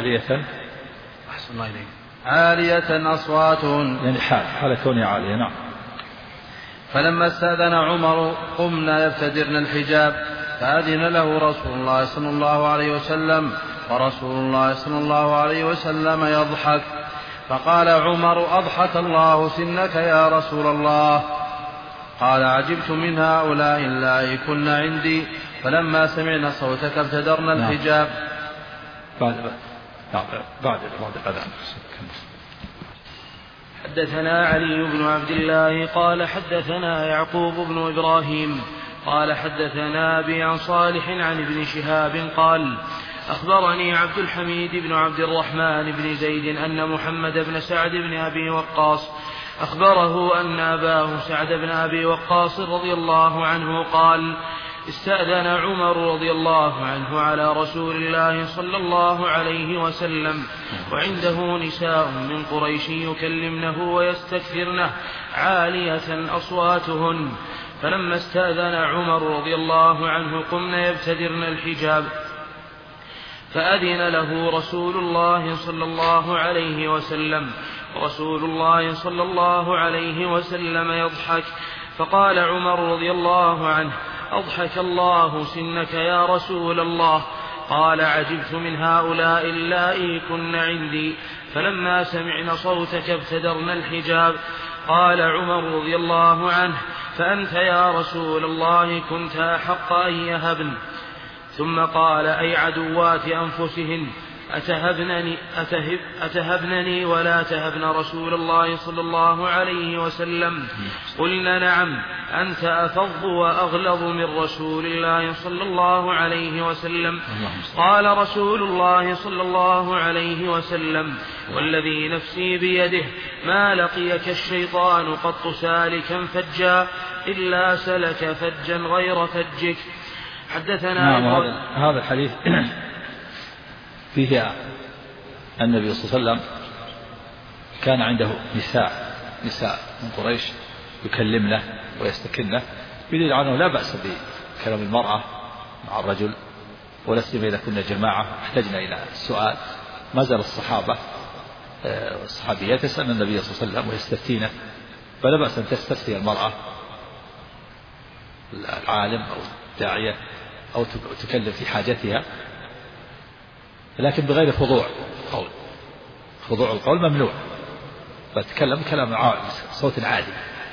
عالية أصواتهن، يعني حال كونها عالية. نعم. فلما استأذن عمر قمنا يبتدرن الحجاب، فأذن له رسول الله صلى الله عليه وسلم، ورسول الله صلى الله عليه وسلم يضحك، فقال عمر: أضحك الله سنك يا رسول الله. قال: عجبت من هؤلاء اللائي كن عندي، فلما سمعنا صوتك ابتدرنا الحجاب. بعد الأذان. حدثنا علي بن عبد الله قال حدثنا يعقوب بن إبراهيم قال حدثنا أبي عن صالح عن ابن شهاب قال: أخبرني عبد الحميد بن عبد الرحمن بن زيد أن محمد بن سعد بن أبي وقاص أخبره أن أباه سعد بن أبي وقاص رضي الله عنه قال: استأذن عمر رضي الله عنه على رسول الله صلى الله عليه وسلم وعنده نساء من قريش يكلمنه ويستكثرنه عالية أصواتهن، فلما استأذن عمر رضي الله عنه قمنا يبتدرن الحجاب، فأذن له رسول الله صلى الله عليه وسلم، ورسول الله صلى الله عليه وسلم يضحك، فقال عمر رضي الله عنه: أضحك الله سنك يا رسول الله. قال: عجبت من هؤلاء اللائي كن عندي، فلما سمعنا صوتك ابتدرنا الحجاب. قال عمر رضي الله عنه: فأنت يا رسول الله كنت أحق أن يهبن. ثم قال: أي عدوات أنفسهن أتهبنني ولا تهبن رسول الله صلى الله عليه وسلم؟ قلنا: نعم، أنت أفض وأغلظ من رسول الله صلى الله عليه وسلم. قال رسول الله صلى الله عليه وسلم: والذي نفسي بيده ما لقيك الشيطان قط سالكا فجا إلا سلك فجا غير فجك. حدثنا. هذا الحديث فيه النبي صلى الله عليه وسلم كان عنده نساء من قريش يكلمنه ويستكنه، بدليل عنه لا بأس بكلام المرأة مع الرجل، ولا سيما إذا كنا جماعة احتجنا إلى السؤال. ما زال الصحابة والصحابيات يسألن النبي صلى الله عليه وسلم ويستفتينه، فلا بأس أن تستفتي المرأة العالم أو الداعية أو تكلم في حاجتها، لكن بغير خضوع القول. خضوع القول ممنوع، فتكلم كلام صوت عادي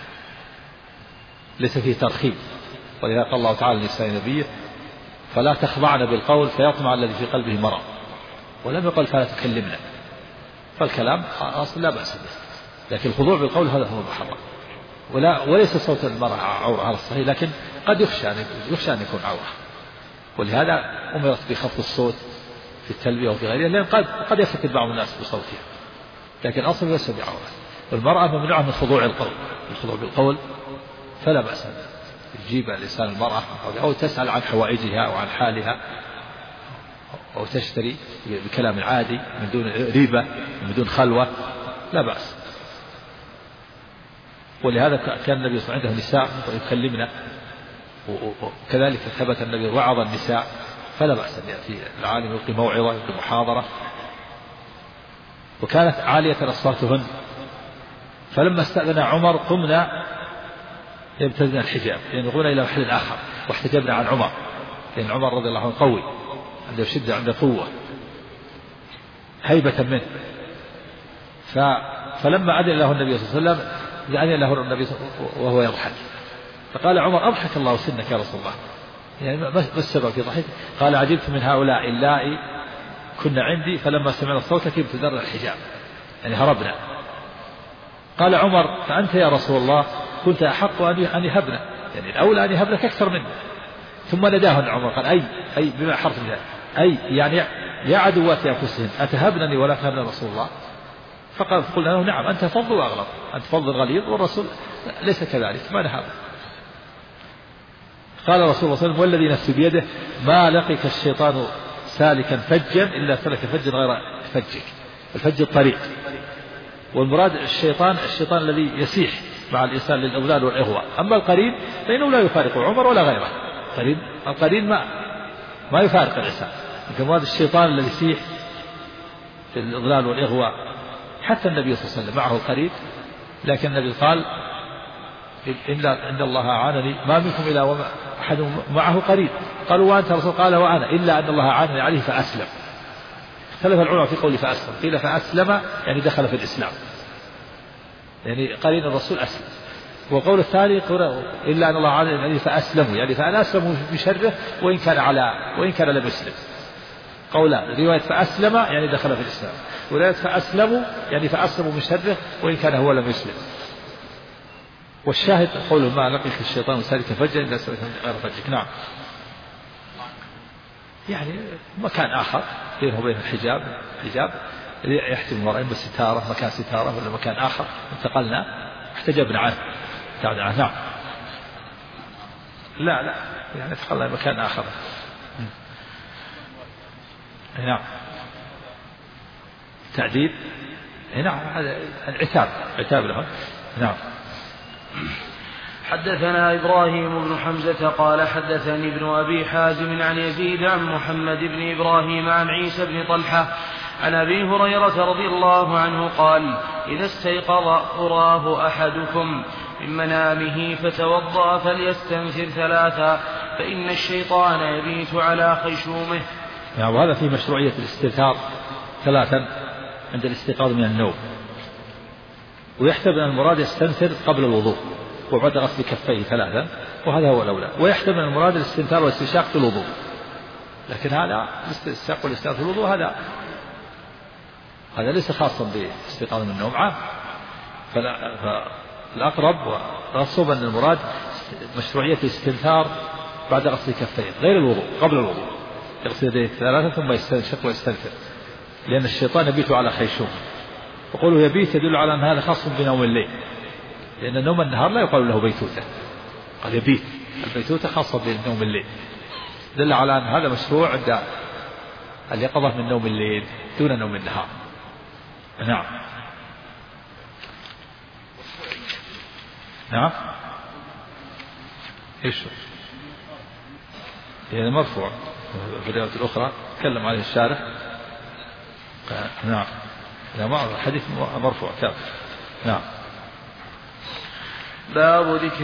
ليس فيه ترخيم. ولذا قال الله تعالى لنساء نبيه: فلا تخضعن بالقول فيطمع الذي في قلبه مرض، ولم يقل فلا تكلمنا. فالكلام أصلا لا بأس به، لكن الخضوع بالقول هذا هو المحرم. وليس صوت المرأة عورة على الصحيح، لكن قد يخشى أن يكون عورة، ولهذا أمرت بخفض الصوت في التلبية وفي غيرها، لأن قد يفتن بعض الناس بصوتها، لكن أصلا ليس بعورة. والمرأة ممنوعة من خضوع القول. الخضوع بالقول فلا بأس يجيب الإنسان المرأة أو تسأل عن حوائجها أو عن حالها، أو تشتري بكلام عادي من دون ريبة من دون خلوة، لا بأس. ولهذا كان النبي صلى الله عليه وسلم عنده نساء يكلمنا، وكذلك ثبت النبي وعظ النساء، فلا بأس أن يأتي العالم يلقي موعظة يلقي محاضرة وكانت عالية أصواتهن. فلما استأذن عمر قمنا يبتدئ الحجاب ينظرون إلى محل آخر واحتجبنا عن عمر، لأن عمر رضي الله عنه قوي عنده شدة عنده قوة هيبة منه. فلما أذن له النبي صلى الله عليه وسلم أذن له النبي وهو يضحك، فقال عمر أضحك الله سنك يا رسول الله، يعني ما السبب في ضحك؟ قال عجبت من هؤلاء اللائي كنا عندي فلما سمعنا صوتك ابتدرنا الحجاب، يعني هربنا. قال عمر فأنت يا رسول الله كنت أحق أن يهبنا، يعني الأولى أن يهبنك أكثر منه. ثم نداهن عمر قال أي بما حرف من أي يعني يا عدوات أنفسهن أتهبنني ولا تهبنا رسول الله؟ فقلنا له نعم أنت فضل وأغلظ، أنت فضل غليظ والرسول ليس كذلك ما نهاب. قال رسول الله صلى الله عليه وسلم والذي نفسي بيده ما لقيك الشيطان سالكا فجا إلا سلك فجا غير فجك. الفج الطريق، والمراد الشيطان الذي يسيح مع الإنسان للأولاد والإخوة. أما القرين فإنه لا يفارق عمر ولا غيره، القرين ما يفارق الإنسان. المراد الشيطان الذي يسيح في الأولاد والإخوة. حتى النبي صلى الله عليه وسلم معه القرين، لكن النبي قال إن الله أعانني ما منكم إلا أحد معه قرين. قالوا وأنت رسول؟ قال وأنا إلا أن الله أعانني عليه فأسلم. اختلف العلماء في قول فأسلم، قيل فأسلم يعني دخل في الإسلام، يعني قرين الرسول أسلم. وقول الثاني إلا أن الله أعانني عليه فأسلموا، يعني فأنا أسلم بشره وإن كان لم يسلم. قولان، رواية فأسلم يعني دخل في الإسلام، ورواية فأسلموا يعني فأسلموا من شره وإن كان هو لم يسلم. والشاهد قوله ما لقيك الشيطان سالك فجا إلا سلك غير فجك. نعم، يعني مكان آخر بينه وبين الحجاب يحتم المرأة إما ستارة مكان ستارة ولا مكان آخر انتقلنا احتجبنا عنه. نعم، لا يعني انتقلنا مكان آخر. نعم، تعذيب، نعم، عتاب لهم. نعم. حدثنا إبراهيم بن حمزة قال حدثني ابن أبي حازم عن يزيد عن محمد بن إبراهيم عن عيسى بن طلحة عن أبي هريرة رضي الله عنه قال إذا استيقظ أراه أحدكم من منامه فتوضأ فليستنثر ثلاثا فإن الشيطان يبيت على خيشومه. يعني وهذا في مشروعية الاستنثار ثلاثا عند الاستيقاظ من النوم، ويحتمل أن المراد يستنثر قبل الوضوء وبعد غسل كفيه ثلاثا، وهذا هو الأولى. ويحتمل أن المراد الاستنثار والاستنشاق في الوضوء، لكن هذا الاستنشاق والاستنثار في الوضوء هذا ليس خاصا باستيقاظ من النوم عام. فالأقرب والأصوب أن المراد مشروعية الاستنثار بعد غسل كفيه غير الوضوء، قبل الوضوء يغسل يديه ثلاثا ثم يستنشق ويستنثر، لأن الشيطان يبيت على خيشوم. وقوله يبيت يدل على أن هذا خاص بنوم الليل، لأن نوم النهار لا يقال له بيتوتة، قال يبيت، البيتوتة خاصة بنوم الليل، دل على أن هذا مشروع عند اليقظة من نوم الليل دون نوم النهار. نعم إيش يعني مرفوع في الرواية الأخرى تكلم عليه الشارح. نعم، حديث مرفوع كامل. نعم. باب ذكر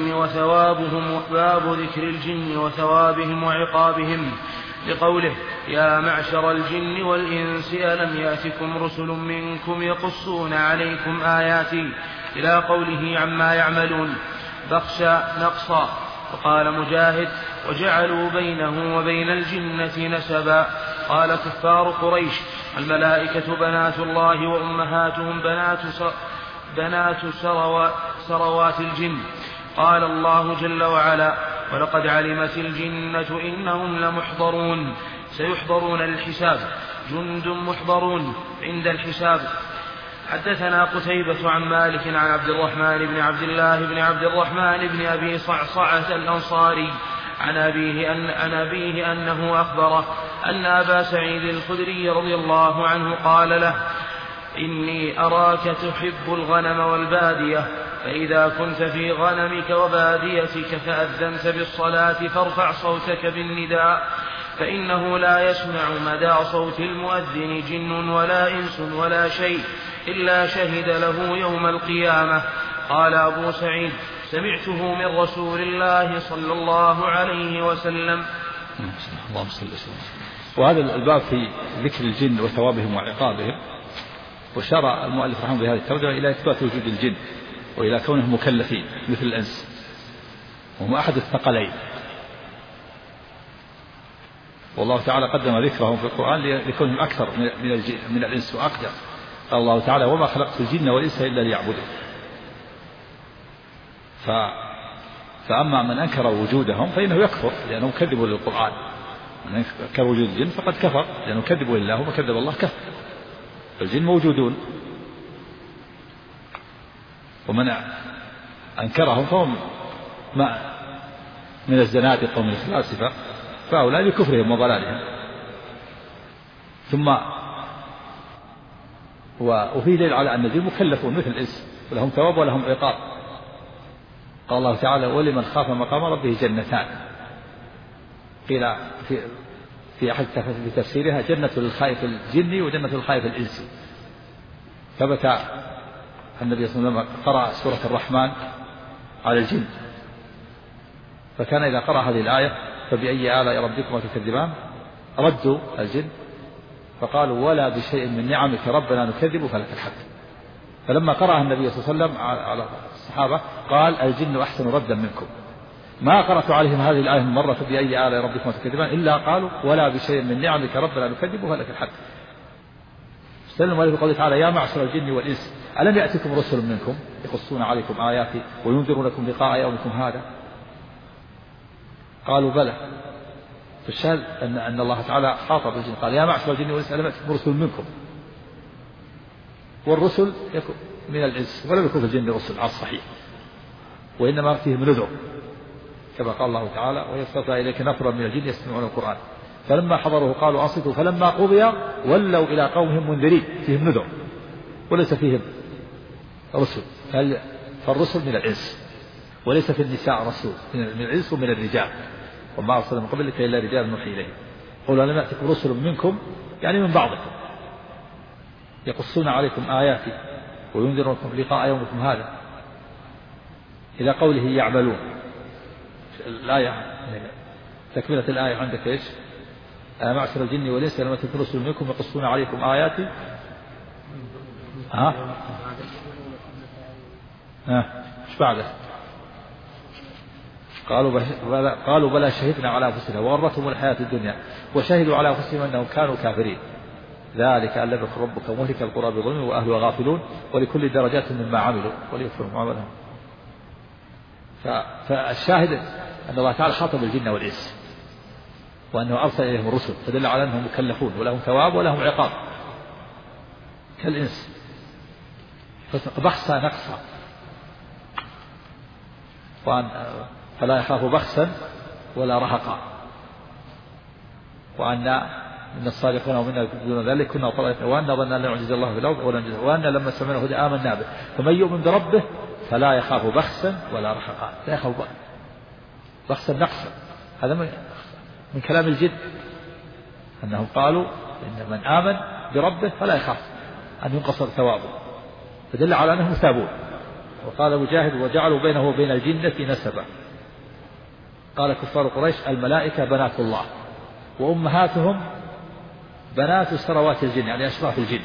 الجن وثوابهم وعقابهم، لقوله يا معشر الجن والإنس ألم يأتكم رسل منكم يقصون عليكم آياتي إلى قوله عما يعملون بخشى نقصا. وقال مجاهد وجعلوا بينه وبين الجنة نسبا. قال كفار قريش الملائكة بنات الله وأمهاتهم بنات سروات الجن. قال الله جل وعلا ولقد علمت الجنة إنهم لمحضرون سيحضرون للحساب جند محضرون عند الحساب. حدثنا قتيبة عن مالك عن عبد الرحمن بن عبد الله بن عبد الرحمن بن أبي صعصعة الأنصاري عن أبيه أنه أخبره أن أبا سعيد الخدري رضي الله عنه قال له إني أراك تحب الغنم والبادية، فإذا كنت في غنمك وباديتك فأذنت بالصلاة فارفع صوتك بالنداء فإنه لا يسمع مدى صوت المؤذن جن ولا إنس ولا شيء إلا شهد له يوم القيامة. قال أبو سعيد: سمعته من رسول الله صلى الله عليه وسلم. اللهم صل وسلم. وهذا الباب في ذكر الجن وثوابهم وعقابهم، وشرع المؤلف رحمه الله بهذه الترجمة إلى إثبات وجود الجن وإلى كونهم مكلفين مثل الإنس، وهم أحد الثقلين، والله تعالى قدم ذكرهم في القرآن لكونهم أكثر من الإنس وأقدر. قال الله تعالى: وما خلقت الجن والإنس إلا ليعبدون. فأما من أنكر وجودهم فإنه يكفر لأنهم كذبوا للقرآن. من أنكر وجود الجن فقد كفر لأنهم كذبوا لله، وما كذب الله كفر. الجن موجودون، ومن أنكرهم فهم من الزنادقة ومن الفلاسفة، فهؤلاء بكفرهم وضلالهم. ثم وفي دليل على أن الجن مكلفون مثل الإنس، ولهم ثواب ولهم عقاب. قال الله تعالى: ولمن خاف مقام ربه جنتان. قيل في أحد تفسيرها: جنة للخائف الجني وجنة للخائف الإنسي. ثبت النبي صلى الله عليه وسلم قرأ سورة الرحمن على الجن، فكان إذا قرأ هذه الآية: فبأي آلاء ربكما تكذبان، ردوا الجن فقالوا: ولا بشيء من نعمك ربنا نكذب فلك الحمد. فلما قرأ النبي صلى الله عليه وسلم على الصحابة قال: الجن أحسن ردا منكم. ما قرأت عليهم هذه الآية من مرة: فبأي آلاء ربكما تكذبان، إلا قالوا: ولا بشيء من نعمك ربنا نكذب فلك الحمد. استدل عليه بقوله تعالى: يا معشر الجن والإنس ألم يأتكم رسل منكم يقصون عليكم آياتي وينذرونكم لقاء يومكم هذا؟ قالوا: بلى. فالشاهد أن الله تعالى خاطب الجن قال: يا معشر الجن والإنس ألم يأتكم رسل منكم. والرسل يكون من الإنس، ولم يكن في الجن رسل على الصحيح، وإنما فيهم نذر، كما قال الله تعالى: ويستطيع إليك نفرا من الجن يستمعون القرآن فلما حضروه قالوا أنصتوا فلما قضي ولوا إلى قومهم منذرين. فيهم نذر وليس فيهم رسل. فالرسل من الإنس، وليس في النساء رسول من الإنس ومن الرجال، وما أرسلنا من قبلك إلا رجال نوحي إليه. قولوا: ألم يأتكم رسل منكم، يعني من بعضكم، يقصون عليكم آياتي وينذرونكم لقاء يومكم هذا، إلى قوله يعملون. الآية تكملة الآية عندك إيش؟ معشر الجن والإنس ألم يأتكم رسل منكم يقصون عليكم آياتي. إيش بعده؟ قالوا بلى شهدنا على أنفسنا وغرتهم الحياة الدنيا وشهدوا على أنفسهم أنهم كانوا كافرين، ذلك أن لم يكن ربك مهلك القرى بظلم وأهلها غافلون ولكل درجات مما عملوا وليكفروا عملهم. فالشاهد أن الله تعالى خاطب الجن والإنس، وأنه أرسل إليهم الرسل، فدل على أنهم مكلفون ولهم ثواب ولهم عقاب كالإنس، بخسا نقصا، فلا يخاف بخسا ولا رهقا، وأن من الصادقين ومنا دون ذلك كنا طلعنا وأن ظننا لا نعجز الله في الأرض وأن لما سمعنا هدى آمنا به. فمن يؤمن بربه فلا يخاف بخسا ولا رهقا، لا يخاف بخسا نقصا. هذا من كلام الجن، أنهم قالوا إن من آمن بربه فلا يخاف أن ينقصر ثوابه، فدل على أنهم ثابون. وقال مجاهد: وجعلوا بينه وبين الجنة نسبا. قال كفار قريش: الملائكة بنات الله وأمهاتهم بنات سروات الجن، يعني أشراف الجن.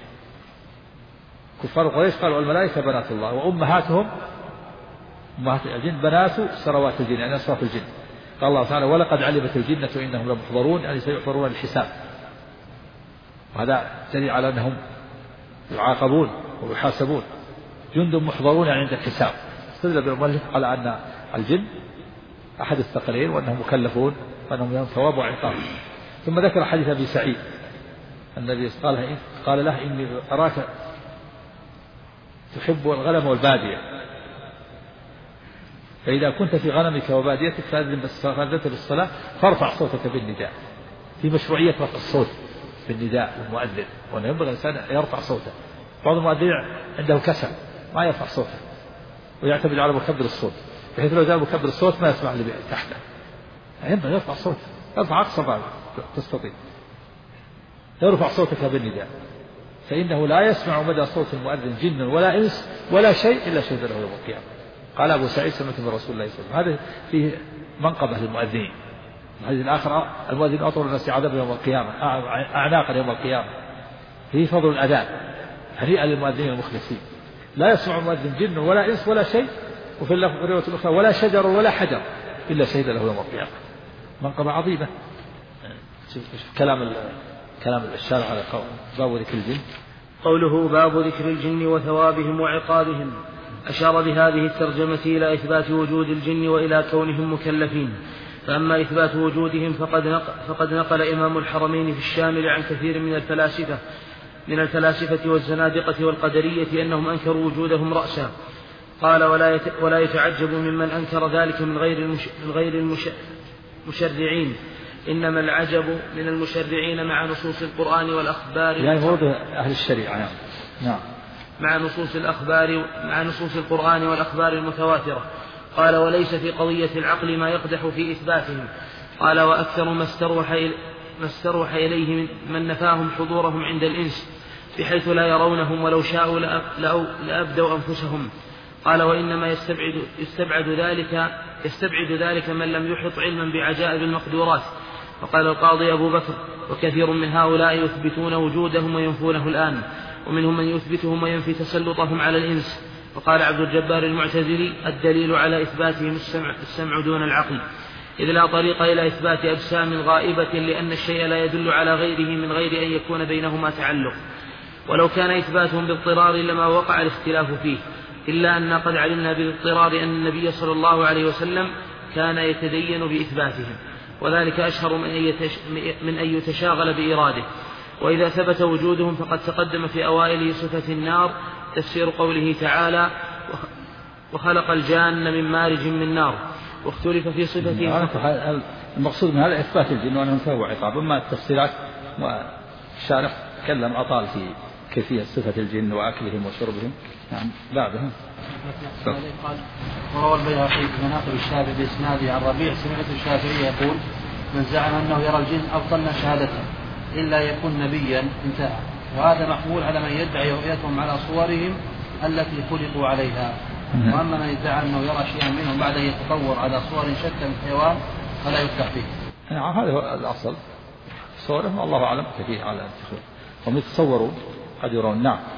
كفار قريش قالوا: الملائكة بنات الله وأمهاتهم أمهات الجن بنات سروات الجن، يعني أشراف الجن. قال الله تعالى: ولقد علمت الجنة إنهم لمحضرون، يعني سيحضرون للحساب. وهذا دليل على أنهم يعاقبون ويحاسبون، جند محضرون عند الحساب. استدل بالمؤلف على أن الجن أحد الثقلين وأنهم مكلفون وأنهم لهم ثواب وعقاب. ثم ذكر حديث أبي سعيد النبي قال له: إني أراك تحب الغنم والبادية، فإذا كنت في غنمك وباديتك فأذنت بالصلاة فارفع صوتك بالنداء. في مشروعية رفع الصوت بالنداء والمؤذن، وأنه ينبغي الإنسان يرفع صوته. بعض المؤذنين عنده كسل ما يرفع صوته ويعتمد على مكبر الصوت، بحيث لو جاء مكبر الصوت ما يسمع اللي تحته. ينبغي يرفع صوته، يرفع أقصى بعض تستطيع. ارفع صوتك بالنداء فإنه لا يسمع مدى صوت المؤذن جن ولا إنس ولا شيء إلا شهد له يوم القيامة. قال أبو سعيد سمعت من رسول الله صلى الله عليه وسلم. هذا فيه منقبة للمؤذنين. الحديث الآخر المؤذن أطول الناس عذابا يوم القيامة أعناقا يوم القيامة. فيه فضل الأذان هنيئا للمؤذنين المخلصين. لا يسمع المؤذن جن ولا إنس ولا شيء، وفي الرواية الأخرى ولا شجر ولا حجر إلا شهد له يوم القيامة. منقبة عظيمة. كلام الشارع على باب ذكر الجن. قوله باب ذكر الجن وثوابهم وعقابهم، أشار بهذه الترجمة إلى إثبات وجود الجن وإلى كونهم مكلفين. فأما إثبات وجودهم فقد نقل إمام الحرمين في الشامل عن كثير من الفلاسفة والزنادقة والقدرية أنهم أنكروا وجودهم رأسا. قال ولا يتعجب ممن أنكر ذلك من غير المشرعين، إنما العجب من المشرعين مع نصوص القرآن والأخبار يعني موضوع أهل الشريعة. نعم. مع نصوص القرآن والأخبار المتواترة. قال وليس في قضية العقل ما يقدح في إثباتهم. قال وأكثر ما استروح إليه من نفاهم حضورهم عند الإنس بحيث لا يرونهم ولو شاءوا لأبدوا أنفسهم. قال وإنما يستبعد ذلك من لم يحط علما بعجائب المقدورات. وقال القاضي أبو بكر وكثير من هؤلاء يثبتون وجودهم وينفونه الآن، ومنهم من يثبتهم وينفي تسلطهم على الإنس. وقال عبد الجبار المعتزلي الدليل على إثباتهم السمع دون العقل، إذ لا طريق إلى إثبات أجسام غائبة لأن الشيء لا يدل على غيره من غير أن يكون بينهما تعلق، ولو كان إثباتهم باضطرار لما وقع الاختلاف فيه، إلا أن قد علمنا بالاضطرار أن النبي صلى الله عليه وسلم كان يتدين بإثباتهم، وذلك أشهر من أن يتشاغل بإراده. وإذا ثبت وجودهم فقد تقدم في أوائل صفة النار تفسير قوله تعالى وخلق الجان من مارج من نار، واختلف في صفته. المقصود من هذا إثبات الجن وأنهم فهو عقاب. أما التفسيرات الشارح تكلم أطال في كيفية صفة الجن وأكلهم وشربهم. نعم بعدها قال وروى البيهقي في مناقب الشافعي بإسناده عن ربيع سمعت الشافعي يقول من زعم أنه يرى الجن أبطلنا شهادته إلا يكون نبيا انتهى. وهذا محمول على من يدعي رؤيتهم على صورهم التي خلقوا عليها. وأما من يدعي أنه يرى شيئا منهم بعد أن يتطور على صور شتى من الحيوان فلا يفتح فيه. نعم هذا هو الأصل. صورهم الله أعلم كثير على التخويف، هم يتصوروا قد يرون. نعم.